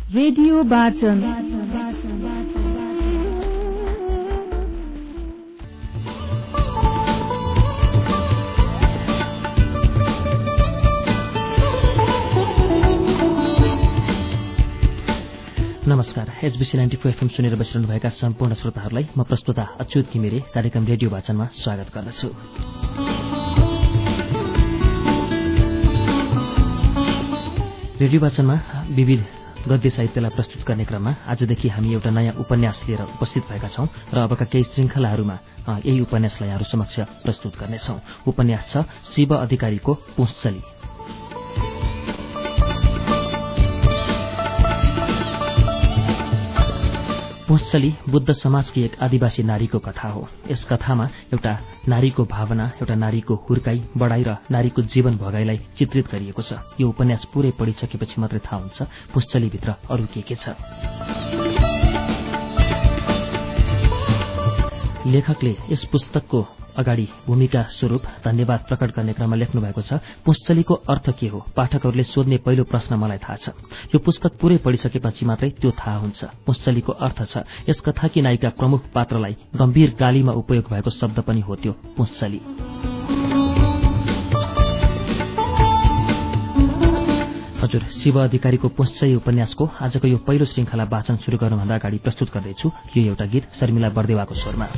Radio वाचन। नमस्कार। HBC 94 FM सुनेर बसिरहनुभएका सम्पूर्ण श्रोताहरूलाई म प्रस्तुता अच्युत घिमिरे कार्यक्रम रेडियो वाचनमा स्वागत गर्दछु। रेडियो वाचनमा विविध गद्य साहित्यलाई प्रस्तुत गर्ने क्रममा आजदेखि हामी एउटा नयाँ उपन्यास लिएर उपस्थित भएका छौं र अबका केही श्रृंखलाहरूमा यही उपन्यासलाई यहाँहरू समक्ष प्रस्तुत गर्नेछौं। उपन्यास छ शिव अधिकारीको पुंछचली। पुंछचली बुद्ध समाजकी एक आदिवासी नारीको कथा हो। यस कथामा एउटा नारीको भावना, एउटा नारीको हुर्काई, बढाई र नारीको जीवन भोगाईलाई चित्रित गरिएको छ। यो उपन्यास पूरै पढिसकेपछि मात्रै थाहा हुन्छ पुंछचलीभित्र अरू के छ। लेखकले यस पुस्तकको अगाडि भूमिका स्वरूप धन्यवाद प्रकट गर्ने क्रममा लेख्नु भएको छ। पुंछचलीको अर्थ के हो? पाठकहरूले सोध्ने पहिलो प्रश्न मलाई थाहा छ। यो पुस्तक पूरै पढिसकेपछि मात्रै त्यो थाहा हुन्छ। पुंछचलीको अर्थ छ यस कथाकी नायिका प्रमुख पात्रलाई गम्भीर गालीमा उपयोग भएको शब्द पनि हो त्यो पुंछचली। हजुर, शिव अधिकारीको पुंछचली उपन्यासको आजको यो पहिलो श्रृंखला वाचन शुरू गर्नुभन्दा अगाडि प्रस्तुत गर्दैछु यो एउटा गीत शर्मिला बर्देवाको स्वरमा।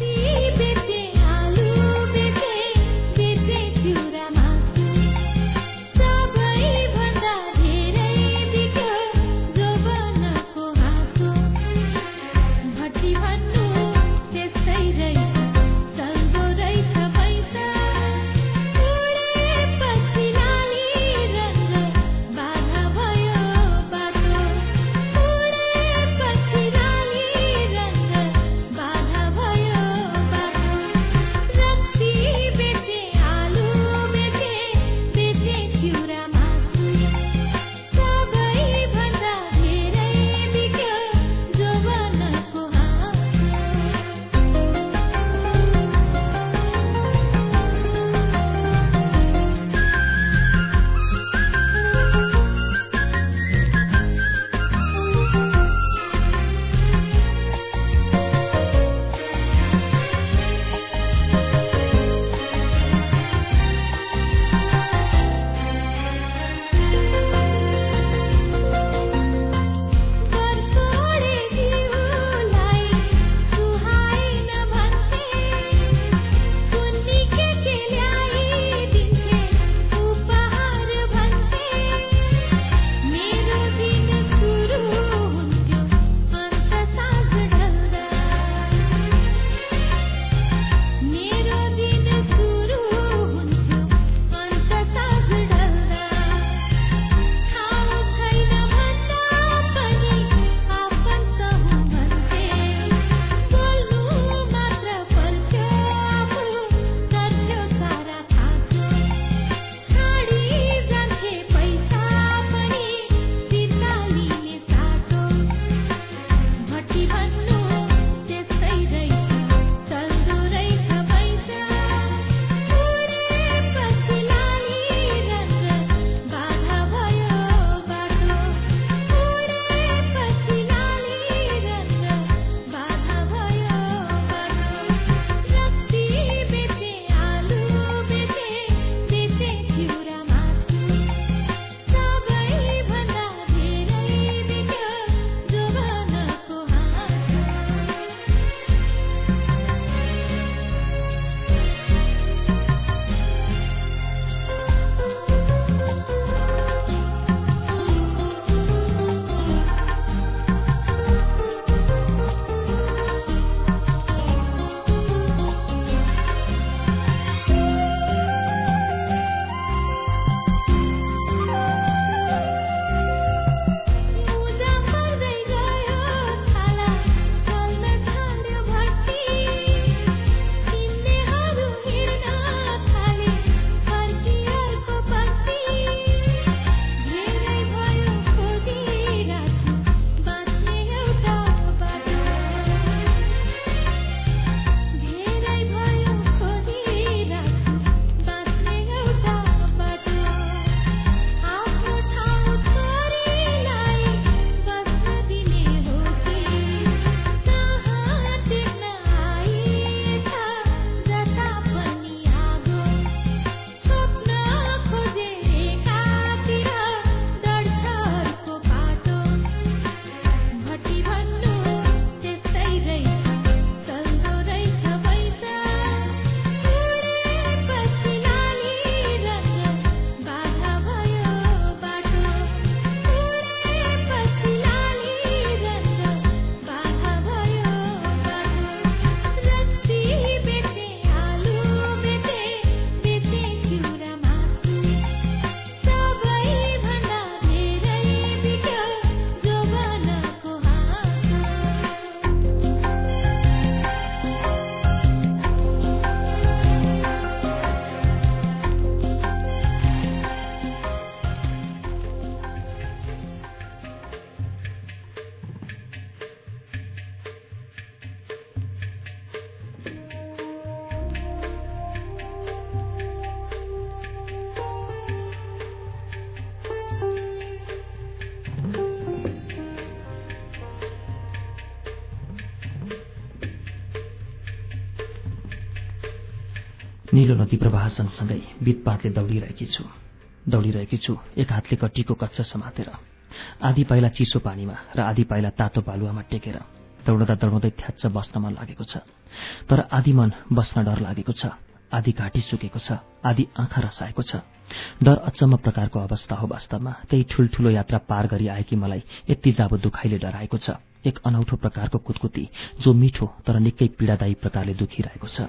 नीलो नदी प्रवाह सँगसँगै बितपातले दौडिरहेकी छु एक हातले कट्टीको कच्चा समातेर, आधी पाइला चिसो पानीमा र आधी पाइला तातो बालुवामा टेकेर। दौडँदै थ्याच्च बस्न मन लागेको छ, तर आधी मन बस्न डर लागेको छ, आधी घाँटी सुकेको छ, आधी आँखा रसाएको छ। डर अचम्म प्रकारको अवस्था हो वास्तवमा। त्यही ठूल्ठूलो यात्रा पार गरी आएकी मलाई यति जाबो दुखाइले डराएको छ। एक अनौठो प्रकारको कुटकुटी जो मिठो तर निकै पीडादायी प्रकारले दुखिरहेको छ।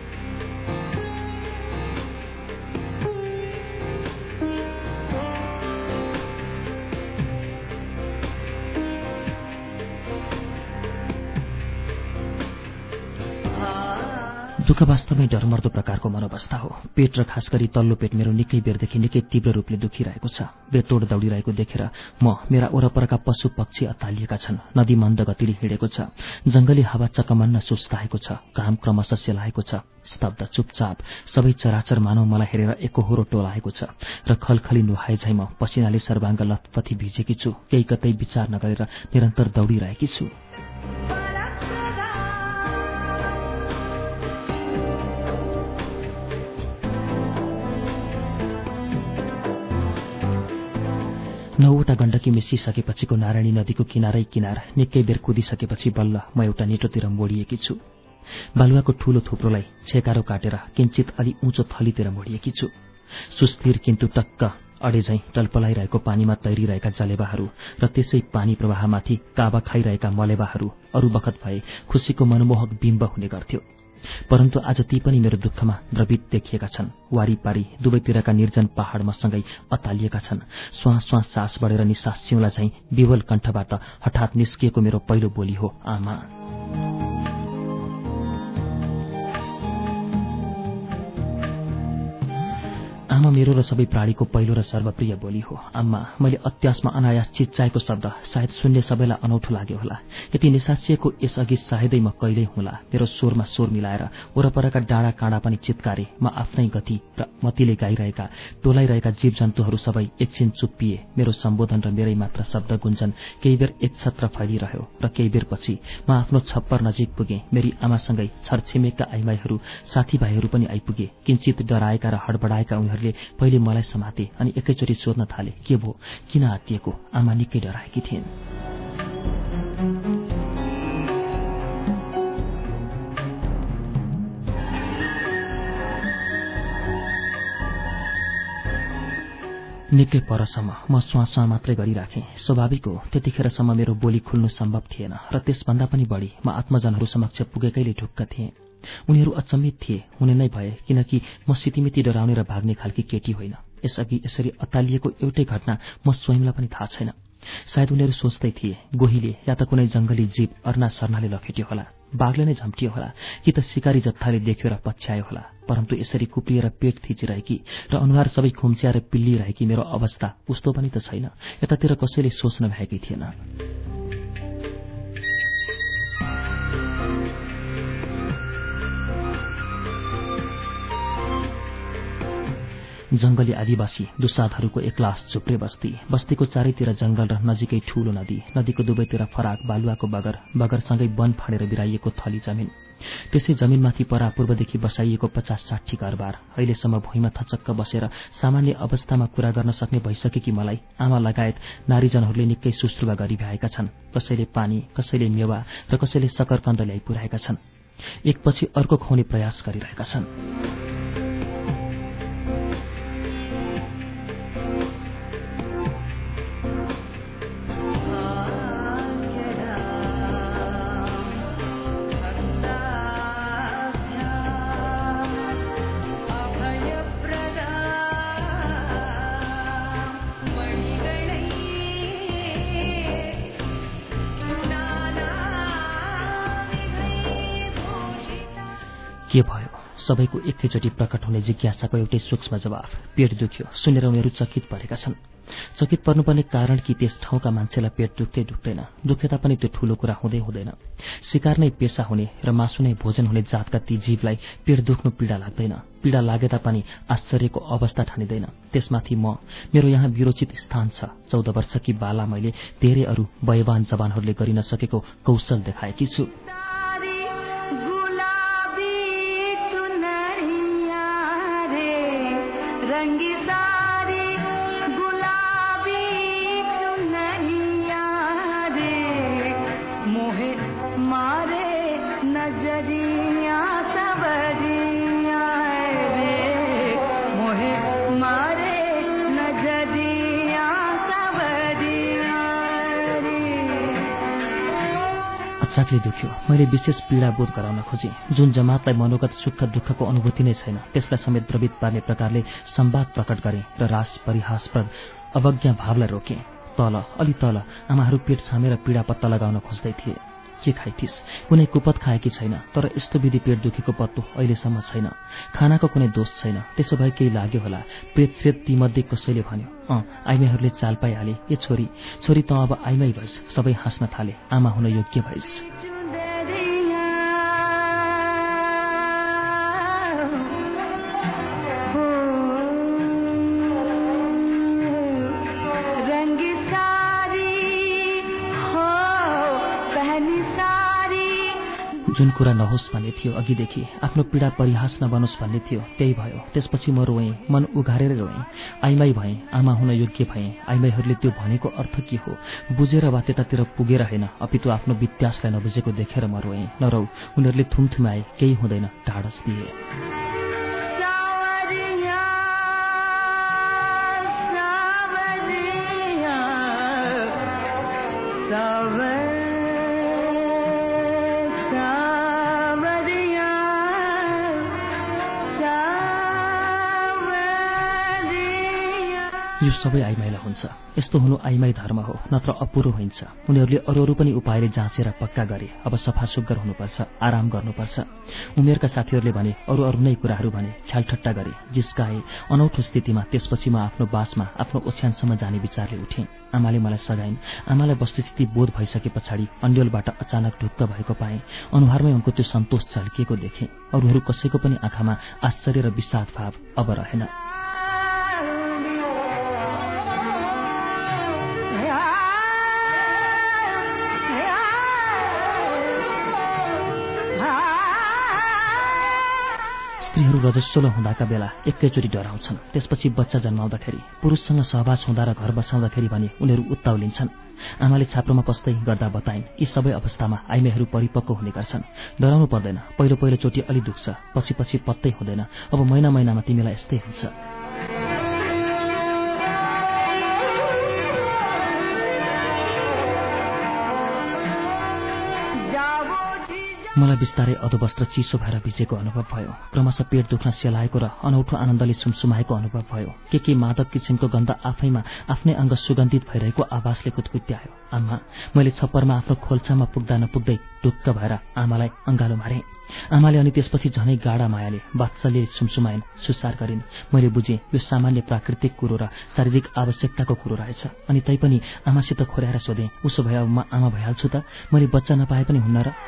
दुःख वास्तवमै डरमर्दो प्रकारको मनोवस्था हो। पेट र खास गरी तल्लो पेट मेरो निकै बेरदेखि निकै तीव्र रूपले दुखिरहेको छ। बेतोड दौडिरहेको देखेर मेरा वरपरका पशु पक्षी अत्तालिएका छन्। नदी मन्द गतिले हिँडेको छ। जंगली हावा चकमन्न सुस्ताएको छ। घाम क्रमशः सेलाएको छ। स्तब्ध चुपचाप सबै चराचर मानव मलाई हेरेर एकोहोरो टोलाएको छ र खलखली नुहाए झैं म पसिनाले सर्वाङ्ग लथपथी भिजेकी छु। केही कतै विचार नगरेर निरन्तर दौडिरहेकी छु। नौवटा गण्डकी मिसिसकेपछिको नारायणी नदीको किनारै किनार निकै बेर कुदिसकेपछि बल्ल म एउटा नेटोतिर मोडिएकी छु। बालुवाको ठूलो थुप्रोलाई छेकारो काटेर किञ्चित अलि उँचो थलीतिर मोडिएकी छु। सुस्थिर किन्तु टक्क अडे झैं टलपलाइरहेको पानीमा तैरिरहेका जलेबाहरू र त्यसै पानी प्रवाहमाथि काबा खाइरहेका मलेबाहरू अरू बखत भए खुसीको मनमोहक बिम्ब हुने गर्थ्यो, परन्तु आज ती पनि मेरो दुःखमा द्रवित देखिएका छन्। वारीपारी दुवैतिरका निर्जन पहाड मसँगै अतालिएका छन्। श्वास श्वास सास बढेर निसास सिउँला झैं विवल कण्ठबाट हठात निस्किएको मेरो पहिलो बोली हो, आमा। आमा मेरो र सबै प्राणीको पहिलो र सर्वप्रिय बोली हो, आम्मा। मैले अत्यासमा अनायास चिच्चाएको शब्द सायद सुन्ने सबैलाई अनौठो लाग्यो होला। यति निसासिएको यसअघि सायदै म कहिल्यै हुँला। मेरो स्वरमा स्वर मिलाएर वरपरका डाँडा काँडा पनि चित्कारे। म आफ्नै गति र मतिले गाइरहेका टोलाइरहेका जीवजन्तुहरू सबै एकछिन चुप्पिए। मेरो सम्बोधन र मेरै मात्र शब्द गुन्जन केही बेर एकछत्र फैलिरह्यो र केही बेरपछि म आफ्नो छप्पर नजिक पुगे। मेरी आमासँगै छरछिमेकका आइमाईहरू साथीभाइहरू पनि आइपुगे। किञ्चित डराएका र हडबडाएका उनीहरूले पहिले मलाई समाते अनि एकैचोटि सोध्न थाले, के भो, किन आत्तिएको? आमा निकै डराएकी थिइन्। निकै परसम्म म स्वाँ मात्रै गरिराखेँ। स्वाभाविक हो, त्यतिखेरसम्म मेरो बोली खुल्नु सम्भव थिएन र त्यसभन्दा पनि बढी म आत्मजनहरू समक्ष पुगेकैले ढुक्क थिएँ। उनीहरू अचम्मित थिए, हुने नै भए, किनकि म सितिमिति डराउने र भाग्ने खालकी केटी होइन। यसअघि यसरी अत्तालिएको एउटै घटना म स्वयंलाई पनि थाहा छैन। सायद उनीहरू सोच्दै थिए, गोहीले या त कुनै जंगली जीव अर्ना सर्नाले लखेट्यो होला, बाघले नै झम्टियो होला, कि त शिकारी जत्थाले देख्यो र पछ्यायो होला। परन्तु यसरी कुप्रिएर पेट थिचिरहेकी र अनुहार सबै खुम्च्याएर पिल्लिरहेकी मेरो अवस्था उस्तो पनि त छैन। यतातिर कसैले सोच्न भएकै थिएन। जंगली आदिवासी दुसाधहरूको एकलास झुप्रे बस्ती। बस्तीको चारैतिर जंगल र नजिकै ठूलो नदी। नदीको दुवैतिर फराक बालुवाको बगरसँगै वन फाँडेर बिराइएको थली जमिन। त्यसै जमिनमाथि परापूर्वदेखि बसाइएको 50-60 घरबार। अहिलेसम्म भुइँमा थचक्क बसेर सामान्य अवस्थामा कुरा गर्न सक्ने भइसकेकी मलाई आमा लगायत नारीजनहरूले निकै शुश्रूषा गरिभ्याएका छन्। कसैले पानी, कसैले मेवा र कसैले सकरकन्द ल्याइ पुर्याएका छन्। एकपछि अर्को खुवाउने प्रयास गरिरहेका छन्। के भयो? सबैको एकैचोटि प्रकट हुने जिज्ञासाको एउटै सूक्ष्म जवाफ, पेट दुख्यो। सुनेर उनीहरू चकित परेका छन्। चकित पर्नुपर्ने कारण कि त्यस ठाउँका मान्छेलाई पेट दुख्दै दुख्दैन। दुखे तापनि त्यो ठूलो कुरा हुँदैन। शिकार नै पेशा हुने र मासु नै भोजन हुने जातका ती जीवलाई पेट दुख्नु पीडा लाग्दैन। पीडा लागे तापनि आश्चर्यको अवस्था ठानिँदैन। त्यसमाथि मेरो यहाँ विरोचित स्थान छ। 14 वर्षकी बाला मैले धेरै अरू वयवान जवानहरूले गरिन सकेको कौशल देखाएकी छु। चाकले दुख्यो। मैले विशेष पीडा बोध गराउन खोजेँ। जुन जमातलाई मनोगत सुख दुःखको अनुभूति नै छैन त्यसलाई समेत द्रवित पार्ने प्रकारले संवाद प्रकट गरेँ र रास परिहासप्रद अवज्ञा भावलाई रोकेँ। तल अलि तल आमाहरू पेट छामेर पीडा पत्ता लगाउन खोज्दै थिए। के खाइथिस्? कुनै कुपत खाएकी छैन, तर यस्तो विधि पेट दुखेको पत्तो अहिलेसम्म छैन। खानाको कुनै दोष छैन। त्यसो भए केही लाग्यो होला। प्रेतश्रेत तीमध्ये कसैले भन्यो, आइमाईहरूले चाल पाइहाले। ए छोरी, छोरी त अब आइमाई भइस्। सबै हाँस्न थाले। आमा हुन योग्य भइस्। जुन कुरा नहोस् भन्ने थियो अघिदेखि, आफ्नो पीडा परिहास नबनोस् भन्ने थियो, त्यही भयो। त्यसपछि म रोएँ, मन उघारेर रोएँ। आइमाई भएँ, आमा हुन योग्य भएँ। आइमाईहरूले त्यो भनेको अर्थ के हो बुझेर वा त्यतातिर पुगेर होइन, अपितु आफ्नो वित्यासलाई नबुझेको देखेर म रोएँ। नरौ, उनीहरूले थुमथुमाए, केही हुँदैन, ढाडस दिए। यो सबै आइमाईलाई हुन्छ। यस्तो हुनु आइमाई धर्म हो, नत्र अपुरो हुन्छ। उनीहरूले अरू पनि उपायले जाँचेर पक्का गरे। अब सफा सुग्घर हुनुपर्छ, आराम गर्नुपर्छ। उमेरका साथीहरूले भने अरू नै कुराहरू भने, ख्यालठट्टा गरे, जिस्काए। अनौठो स्थितिमा त्यसपछि म आफ्नो बासमा आफ्नो ओछ्यानसम्म जाने विचारले उठेँ। आमाले मलाई सघाइन्। आमालाई वस्तुस्थिति बोध भइसके पछाडि अन्यलबाट अचानक ढुक्क भएको पाएँ। अनुहारमै उनको त्यो सन्तोष झल्किएको देखेँ। अरूहरू कसैको पनि आँखामा आश्चर्य र विषाद भाव अब रहेन। स्त्रीहरू रजस्वलो हुँदाका बेला एकैचोटि डराउँछन्। त्यसपछि बच्चा जन्माउँदाखेरि, पुरुषसँग सहवास हुँदा र घर बसाउँदाखेरि भने उनीहरू उत्ताउलिन्छन्। आमाले छाप्रोमा पस्दै गर्दा बताइन्, यी सबै अवस्थामा आइमाईहरू परिपक्व हुने गर्छन्। डराउनु पर्दैन। पहिलोचोटि अलि दुख्छ, पछि पत्तै हुँदैन। अब महिनामा तिमीलाई यस्तै हुन्छ। मलाई बिस्तारै अधोवस्त्र चिसो भएर भिजेको अनुभव भयो। क्रमशः पेट दुख्न सेलाएको र अनौठो आनन्दले सुमसुमाएको अनुभव भयो। के मादक किसिमको गन्ध आफैमा आफ्नै अङ्ग सुगन्धित भइरहेको आवाजले कुतकुत्यायो। आमा, मैले छप्परमा आफ्नो खोल्छामा पुग्दा नपुग्दै ढुक्क भएर आमालाई अङ्गालो मारेँ। आमाले अनि त्यसपछि झनै गाढा मायाले वात्सल्यले सुमसुमाइन्, सुसार गरिन्। मैले बुझेँ यो सामान्य प्राकृतिक कुरो र शारीरिक आवश्यकताको कुरो रहेछ। अनि तैपनि आमासित खोर्याएर सोधेँ, उसो भए अब म आमा भइहाल्छु त? मैले बच्चा नपाए पनि हुन्न र?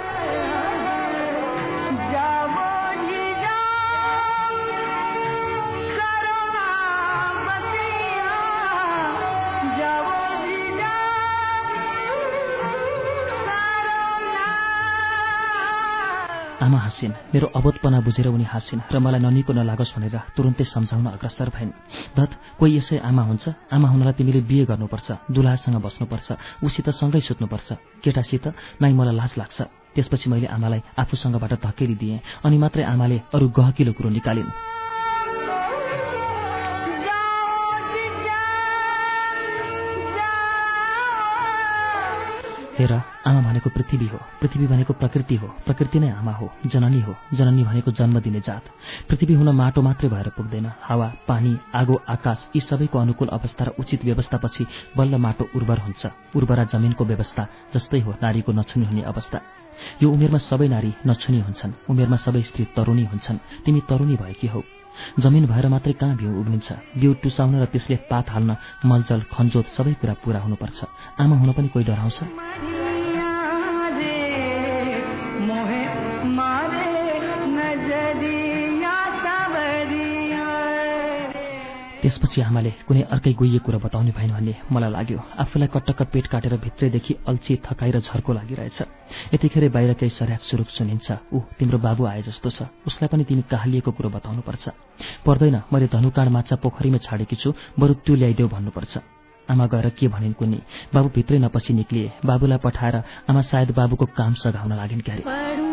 आमा हाँसिन्। मेरो अबोधपना बुझेर उनी हाँसिन् र मलाई ननिको नलागोस् भनेर तुरुन्तै सम्झाउन अग्रसर भइन्। धत, कोही यसै आमा हुन्छ? आमा हुनलाई तिमीले बिहे गर्नुपर्छ, दुलासँग बस्नुपर्छ, उसित सँगै सुत्नुपर्छ। केटासित नै मलाई लाज लाग्छ। त्यसपछि मैले आमालाई आफूसँगबाट धकेली दिएँ। अनि मात्रै आमाले अरू गहकिलो कुरो निकालिन्। हेर, आमा भनेको पृथ्वी हो, पृथ्वी भनेको प्रकृति हो, प्रकृति नै आमा हो, जननी हो, जननी भनेको जन्म दिने जात। पृथ्वी हुन माटो मात्रै भएर पुग्दैन। हावा, पानी, आगो, आकाश यी सबैको अनुकूल अवस्था र उचित व्यवस्थापछि बल्ल माटो उर्वर हुन्छ। उर्वरा जमिनको व्यवस्था जस्तै हो नारीको नछुनी हुने अवस्था। यो उमेरमा सबै नारी नछुनी हुन्छन्। उमेरमा सबै स्त्री तरुणी हुन्छन्। तिमी तरुणी भएकी हौ। जमिन भएर मात्रै कहाँ बिउ उब्लिन्छ? बिउ टुसाउन र त्यसले पात हाल्न मलजल खनजोत सबै कुरा पूरा हुनुपर्छ। आमा हुन पनि कोही डराउँछ? त्यसपछि आमाले कुनै अर्कै गुइए कुरा बताउनु भएन भन्ने मलाई लाग्यो। आफूलाई कट्टक्क पेट काटेर भित्रैदेखि अल्छी, थकाइ र झर्को लागिरहेछ। यतिखेर बाहिर केही सर्याक सुरुक सुनिन्छ। तिम्रो बाबु आए जस्तो छ, उसलाई पनि तिमी कहालिएको कुरो बताउनुपर्छ। पर्दैन, मैले धनुकाँड माछा पोखरीमा छाडेकी छु, बरु त्यो ल्याइदेऊ भन्नुपर्छ। आमा गएर के भनिन् कुन्नी। बाबु भित्रै नपसी निक्लिए। बाबुलाई पठाएर आमा सायद बाबुको काम सघाउन लागिन् क्यारे।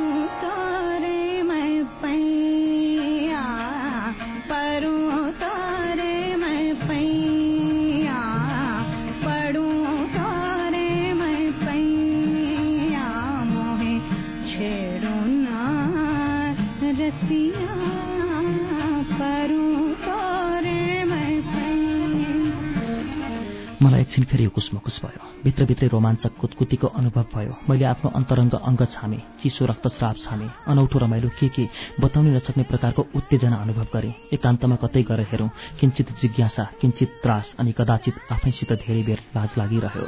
मलाई एकछिन फेरि उकुसमुकुस भयो। भित्रभित्रै रोमाञ्चक कुतकुतीको अनुभव भयो। मैले आफ्नो अन्तरङ्ग अङ्ग छामे, चिसो रक्तस्राव छामे, अनौठो रमाइलो के बताउनै नसक्ने प्रकारको उत्तेजना अनुभव गरेँ। एकान्तमा कतै गएर हेरौँ, किञ्चित जिज्ञासा, किञ्चित त्रास अनि कदाचित आफैसित धेरै बेर लाज लागिरह्यो।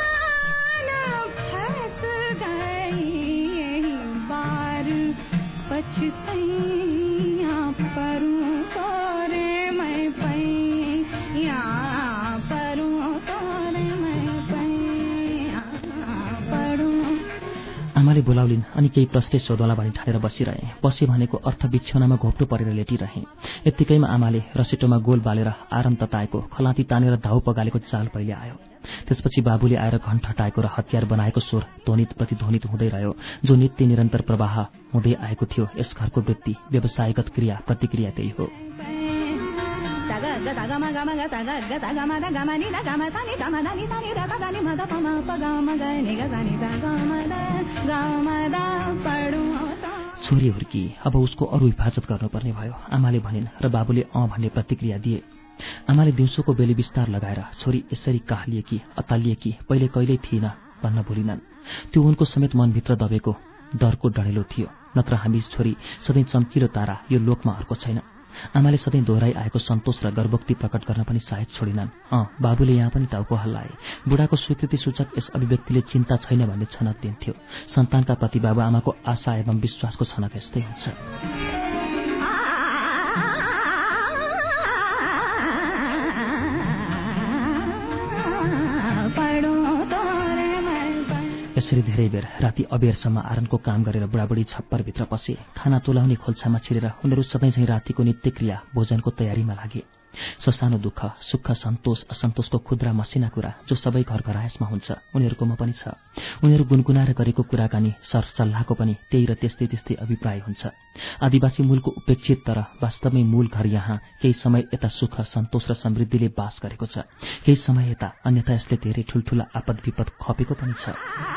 आमाले बोलाउलिन् अनि केही प्रश्न सोधौँला भनी ठानेर बसिरहे। बसे भनेको अर्थ बिछौनामा घोप्टो परेर लेटिरहे। यत्तिकैमा आमाले रसिटोमा गोल बालेर आराम तताएको, खलाती तानेर धाउ पगालेको चाल पहिले आयो। त्यसपछि बाबुले आएर घन ठटाएको र हतियार बनाएको स्वर ध्वनित प्रतिध्वनित हुँदै रह्यो, जो नित्य निरन्तर प्रवाह हुँदै आएको थियो। यस घरको वृत्ति, व्यवसायगत क्रिया प्रतिक्रिया त्यही हो। छोरी हुर्की, अब उसको अरू हिफाजत गर्नुपर्ने भयो, आमाले भनिन् र बाबुले भन्ने प्रतिक्रिया दिए। आमाले दिउँसोको बेली बिस्तार लगाएर छोरी यसरी काहलिएकी, अतालिएकी पहिले कहिल्यै थिएन भन्न भुलिनन्। त्यो उनको समेत मनभित्र दबेको डरको डढेलो थियो। नत्र हामी छोरी सधैँ चम्किलो तारा, यो लोकमा अर्को छैन। आमाले सधैँ दोहोऱ्याइ आएको सन्तोष र गर्भोक्ति प्रकट गर्न पनि सायद छोडिनन्। बाबुले यहाँ पनि टाउको हल्लाए। बुढाको स्वीकृति सूचक यस अभिव्यक्तिले चिन्ता छैन भन्ने छनक दिन्थ्यो। सन्तानका प्रति बाबु आमाको आशा एवं विश्वासको छनक यस्तै हुन्छ। यसरी धेरै बेर राति अबेरसम्म आरनको काम गरेर बुढाबुढी छप्परभित्र पसे। खाना तुलाउने खोल्छामा छिरेर उनीहरू सधैँझै रातिको नित्यक्रिया भोजनको तयारीमा लागे। ससानो दुःख, सुख, सन्तोष, असन्तोषको खुद्रा मसिना कुरा जो सबै घर घरायसमा हुन्छ, उनीहरूकोमा पनि छ। उनीहरू गुनगुनाएर गरेको कुराकानी, सरसल्लाहको पनि त्यही र त्यस्तै त्यस्तै अभिप्राय हुन्छ। आदिवासी मूलको उपेक्षित तर वास्तवमै मूल घर यहाँ केही समय यता सुख, सन्तोष र समृद्धिले बास गरेको छ, केही समय यता अन्यथा यसले धेरै ठूल्ठूला आपद विपद खपेको पनि छ।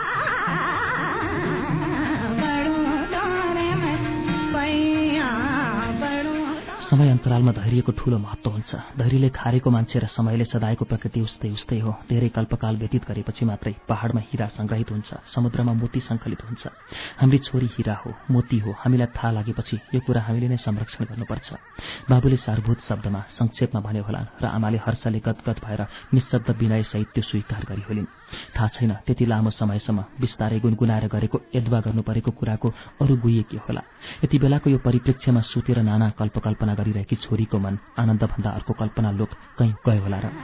समय अन्तरालमा धैर्यको ठूलो महत्व हुन्छ। धैर्यले खारेको मान्छे र समयले सदायको प्रकृति उस्तै उस्तै हो। धेरै कल्पकाल व्यतीत गरेपछि मात्रै पहाडमा हीरा संग्रहित हुन्छ, समुद्रमा मोती संकलित हुन्छ। हाम्री छोरी हीरा हो, मोती हो। हामीलाई थाहा लागेपछि यो कुरा हामीले नै संरक्षण गर्नुपर्छ। बाबुले सारभूत शब्दमा संक्षेपमा भने होलान् र आमाले हर्षले गदगद भएर निशब्द विनयसहित त्यो स्वीकार गरी होलिन्। थाहा छैन त्यति लामो समयसम्म बिस्तारै गुनगुनाएर गरेको एद्वा गर्नु परेको कुराको अरू गुइए के होला। यति बेलाको यो परिप्रेक्ष्यमा सुतेर नाना कल्पकल्पना गरिरहेकी छोरीको मन आनन्दभन्दा अर्को कल्पना लोक कहीँ गयो होला र।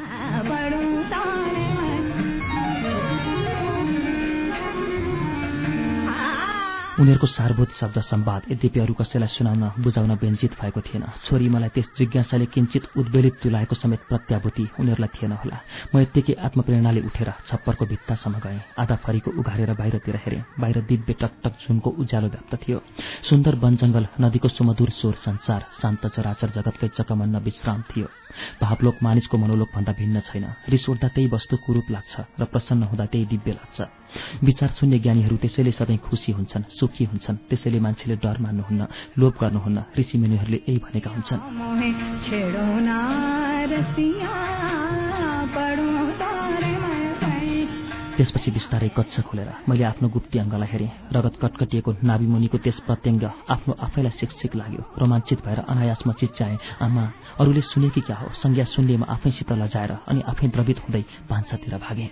उनीहरूको सारभूत शब्द संवाद यद्यपि अरू कसैलाई सुनाउन बुझाउन व्यञ्जित भएको थिएन। छोरी मलाई त्यस जिज्ञासाले किञ्चित उद्वेलित तुलाएको समेत प्रत्याभूति उनीहरूलाई थिएन होला। म यत्तिकै आत्मप्रेरणाले उठेर छप्परको भित्तासम्म गएँ। आधा फरीको उघारेर बाहिरतिर हेरेँ। बाहिर दिव्य टकटक झुनको उज्यालो व्याप्त थियो। सुन्दर वनजंगल, नदीको सुमधुर स्वर संचार, शान्त चराचर जगतकै चकमन्न विश्राम थियो। भावलोक मानिसको मनोलोक भन्दा भिन्न छैन। रिस उठ्दा त्यही वस्तु कुरूप लाग्छ र प्रसन्न हुँदा त्यही दिव्य लाग्छ। विचार शून्य ज्ञानीहरू त्यसैले सधैँ खुसी हुन्छन्, सुखी हुन्छन्। त्यसैले मान्छेले डर मान्नुहुन्न, लोभ गर्नुहुन्न। ऋषिमुनिहरूले यही भनेका हुन्छन्। त्यसपछि बिस्तारै कच्छ खोलेर मैले आफ्नो गुप्ती अङ्गलाई हेरेँ। रगत कटकटिएको नाभिमुनिको त्यस प्रत्यङ्ग आफ्नो आफैलाई शिक्षिक लाग्यो। रोमाञ्चित भएर अनायास म चिच्चाएँ, आमा अरूले सुने कि क्या हो। संज्ञा सुन्ने म आफैसित लजाएर अनि आफै द्रवित हुँदै भान्सातिर भागेँ।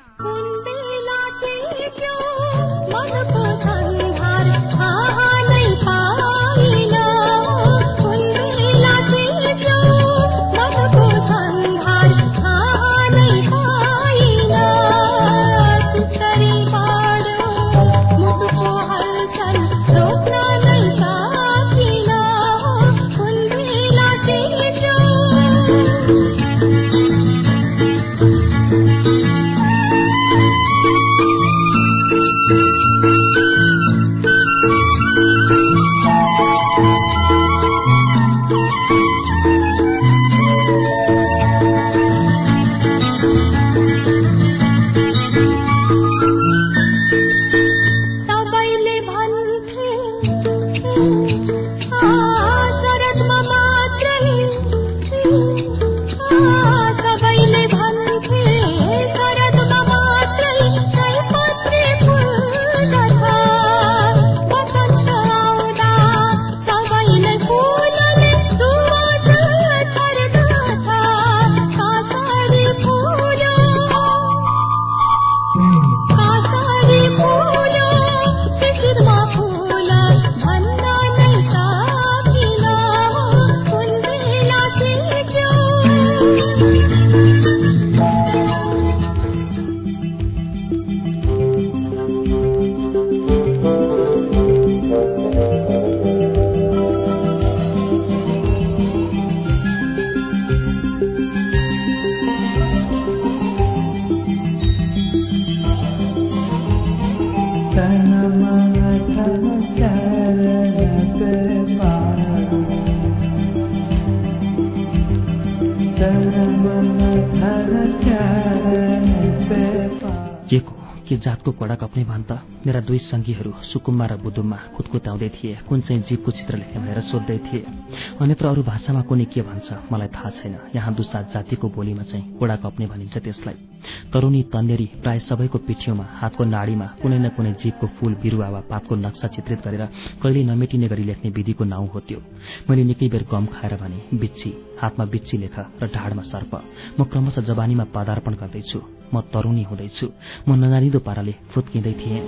के जातको कडा कप्ने भन् त मेरा दुई सङ्गीहरू सुकुम्मा र बुदुममा खुटखुटाउँदै थिए कुन चाहिँ जीवको चित्र लेख्ने भनेर सोध्दै थिए। अन्यत्र अरू भाषामा कुनै के भन्छ मलाई थाहा छैन। यहाँ दुसात जातिको बोलीमा चाहिँ कोडा कप्ने भनिन्छ त्यसलाई। तरुनी तन्नेरी प्राय सबैको पिठ्यौमा हातको नाडीमा कुनै न कुनै जीवको फूल बिरुवा वा पातको नक्सा चित्रित गरेर कहिल्यै नमेटिने गरी लेख्ने विधिको नाउँ हो त्यो। मैले निकै बेर गम खाएर भने बिच्छी, हातमा बिच्छी लेख र ढाडमा सर्प। म क्रमशः जवानीमा पदार्पण गर्दैछु। म तरुणी हुँदैछु। म नजानिदो पाराले फुत्किँदै थिएँ।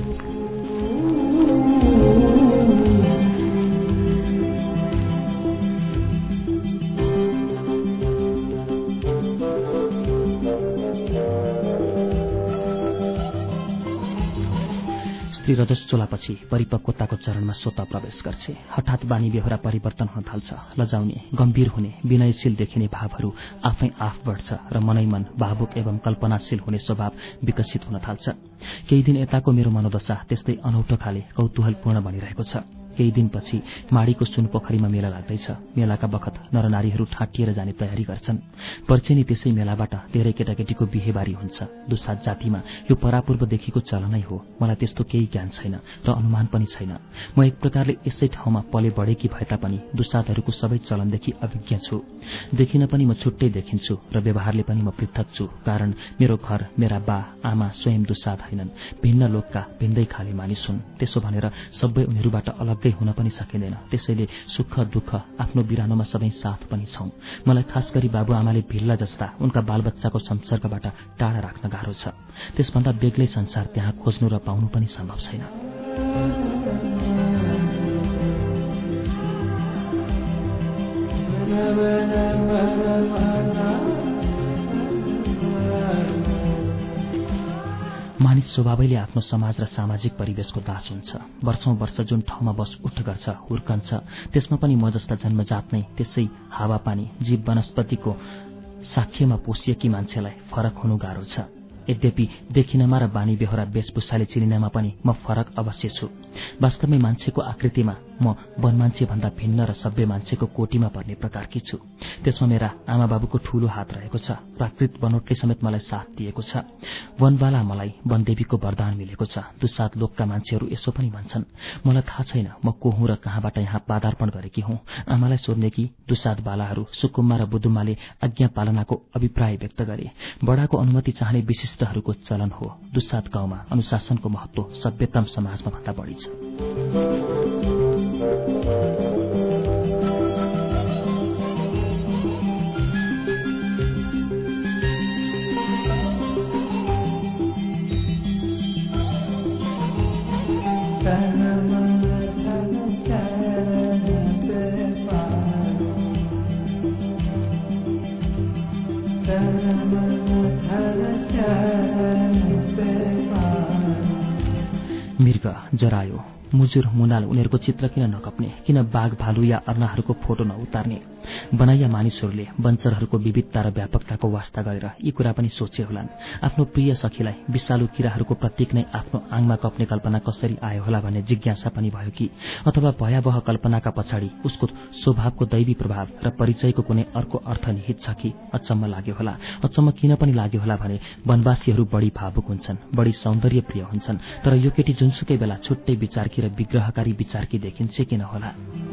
स्त्री रजस चोलापछि परिपक्वताको चरणमा स्वतः प्रवेश गर्छे। हठात बानी बेहोरा परिवर्तन हुन थाल्छ। लजाउने, गम्भीर हुने, विनयशील देखिने भावहरू आफै आफ बढ्छ र मनैमन भावुक एवं कल्पनाशील हुने स्वभाव विकसित हुन थाल्छ। केही दिन यताको मेरो मनोदशा त्यस्तै अनौठो खाले कौतूहलपूर्ण बनिरहेको छ। केही दिनपछि माडीको सुनपोखरीमा मेला लाग्दैछ। मेलाका बखत नरनारीहरू ठाँटिएर जाने तयारी गर्छन्। पर्छेनी त्यसै मेलाबाट धेरै केटाकेटीको बिहेबारी हुन्छ। दुसात जातिमा यो परापूर्वदेखिको चलनै हो। मलाई त्यस्तो केही ज्ञान छैन र अनुमान पनि छैन। म एक प्रकारले यसै ठाउँमा पले बढेकी भए तापनि दुसातहरूको सबै चलनदेखि अभिज्ञ छु। देखिन पनि म छुट्टै देखिन्छु र व्यवहारले पनि म पृथक छु। कारण मेरो घर, मेरा बा आमा स्वयं दुसात हैनन्। भिन्न लोकका भिन्दै खाले मानिस हुन्। त्यसो भनेर सबै उनीहरूबाट अलग हुन पनि सकिँदैन। त्यसैले सुख दुःख आफ्नो बिरानोमा सबै साथ पनि छौं। मलाई खास गरी बाबुआमाले भिल्ला जस्ता उनका बालबच्चाको संसर्गबाट टाढा राख्न गाह्रो छ। त्यसभन्दा बेग्लै संसार त्यहाँ खोज्नु र पाउनु पनि सम्भव छैन। मानिस स्वभावैले आफ्नो समाज र सामाजिक परिवेशको दास हुन्छ। वर्षौं वर्ष जुन ठाउँमा बस उठ गर्छ, हुर्कन्छ, त्यसमा पनि म जस्ता जन्मजात नै त्यसै हावापानी जीव वनस्पतिको साक्ष्यमा पोषिएकी मान्छेलाई फरक हुनु गाह्रो छ। यद्यपि देखिनमा र बानी बेहोरा वेशभूषाले चिनिनमा पनि म फरक अवश्य छु। वास्तवमै मान्छेको आकृतिमा म वनमान्छे भन्दा भिन्न र सभ्य मान्छेको कोटीमा पर्ने प्रकारकी छु। त्यसमा मेरा आमा बाबुको ठूलो हात रहेको छ। प्राकृत बनोटले समेत मलाई साथ दिएको छ। वनबाला मलाई वनदेवीको वरदान मिलेको छ। दुसात लोकका मान्छेहरू यसो पनि भन्छन्। मलाई थाहा छैन म को हुँ र कहाँबाट यहाँ पदार्पण गरेकी हुँ। आमालाई सोध्ने कि दुसात बालाहरू सुकुम्मा र बुदुम्माले आज्ञा पालनाको अभिप्राय व्यक्त गरे। बडाको अनुमति चाहने विशिष्टहरूको चलन हो। दुसात गाउँमा अनुशासनको महत्व सभ्यतम समाजमा भन्दा बढी छ। मृग जरायो, मुजुर मुनाल उनीहरूको चित्र किन नकप्ने? किन बाघ भालु या अर्नाहरूको फोटो नउतार्ने? बनाइया मानिसहरूले वञ्चरहरूको विविधता र व्यापकताको वास्ता गरेर यी कुरा पनि सोचे होलान्। आफ्नो प्रिय सखीलाई विषालु किराहरूको प्रतीक नै आफ्नो आङमा कप्ने कल्पना कसरी आयो होला भन्ने जिज्ञासा पनि भयो कि? अथवा भयावह कल्पनाका पछाडि उसको स्वभावको दैवी प्रभाव र परिचयको कुनै अर्को अर्थ निहित छ कि? अचम्म लाग्यो होला। अचम्म किन पनि लाग्यो होला भने वनवासीहरू बढी भावुक हुन्छन्, बढी सौन्दर्य प्रिय हुन्छन्। तर यो केटी जुनसुकै बेला छुट्टै विचारकी र विग्रहकारी विचारकी देखिन्छ किन होला?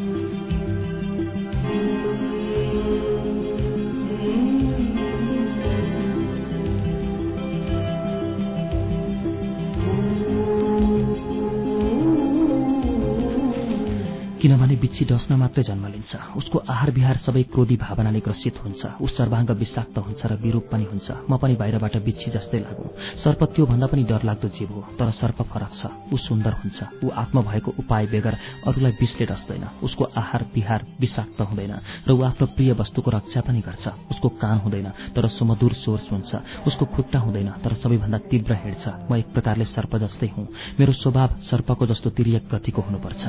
किनभने बिच्छी डस्न मात्रै जन्म लिन्छ। उसको आहार विहार सबै क्रोधी भावनाले ग्रसित हुन्छ। ऊ सर्वाङ्ग विषाक्त हुन्छ र विरूप पनि हुन्छ। म पनि बाहिरबाट बिच्छी जस्तै लागु। सर्प त्यो भन्दा पनि डरलाग्दो जीव हो। तर सर्प फरक छ। ऊ सुन्दर हुन्छ। ऊ आत्म भएको उपाय बेगर अरूलाई विषले डस्दैन। उसको आहार विहार विषाक्त हुँदैन र ऊ आफ्नो प्रिय वस्तुको रक्षा पनि गर्छ। उसको कान हुँदैन तर सुमधुर स्वर सुन्छ। उसको खुट्टा हुँदैन तर सबैभन्दा तीव्र हिँड्छ। म एक प्रकारले सर्प जस्तै हुँ। मेरो स्वभाव सर्पको जस्तो तिर्यक गतिको हुनुपर्छ।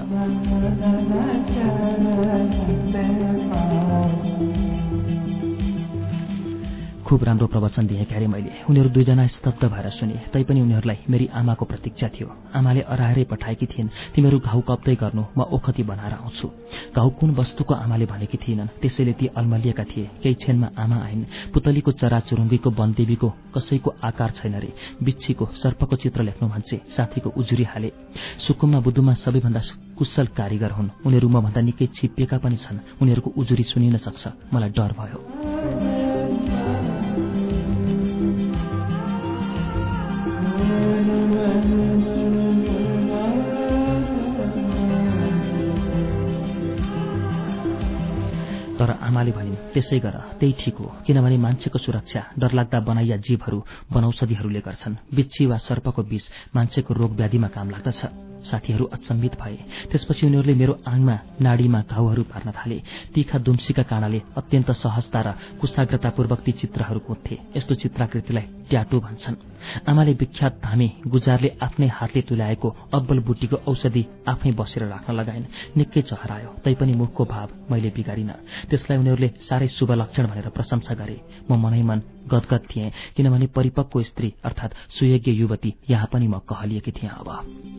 खुब राम्रो प्रवचन दिए क्यारे मैले। उनीहरू दुईजना स्तब्ध भएर सुने, तैपनि उनीहरूलाई मेरी आमाको प्रतीक्षा थियो। आमाले अराएरै पठाएकी थिइन्, तिमीहरू घाउ कप्दै गर्नु, म ओखती बनाएर आउँछु। घाउ कुन वस्तुको आमाले भनेकी थिइनन्, त्यसैले ती अल्मलिएका थिए। केही क्षणमा आमा आइन्। पुतलीको चराचुरुङ्गीको वनदेवीको कसैको आकार छैन रे, बिच्छीको सर्पको चित्र लेख्नु भन्छे, साथीको उजुरी हाले। सुकुममा बुद्धुमा सबैभन्दा कुशल कारिगर हुन्। उनीहरू मभन्दा निकै छिप्पिएका पनि छन्। उनीहरूको उजुरी सुनिन सक्छ। मलाई डर भयो। तर आमाले भनिन्, त्यसै गर, त्यही ठिक हो। किनभने मान्छेको सुरक्षा डरलाग्दा बनाइया जीवहरू वनौषधिहरूले गर्छन्। बिच्छी वा सर्पको विष मान्छेको रोग व्याधिमा काम लाग्दछ। साथीहरू अचम्मित भए। त्यसपछि उनीहरूले मेरो आङमा नाडीमा घाउहरू पार्न थाले। तीखा दुम्सीका काँडाले अत्यन्त सहजता र कुशाग्रतापूर्वक ती चित्रहरू कोत्थे। यस्तो चित्राकृतिलाई ट्याटू भन्छन्। आमाले विख्यात धामी गुजारले आफ्नै हातले तुल्याएको अब्बल बुटीको औषधि आफै बसेर राख्न लगाइन्। निकै चहरायो, तैपनि मुखको भाव मैले बिगारिन। त्यसलाई उनीहरूले साह्रै शुभ लक्षण भनेर प्रशंसा गरे। म मनैमन गदगद थिएँ, किनभने परिपक्व स्त्री अर्थात् सुयोग्य युवती यहाँ पनि म कहलिएकी थिएँ। अब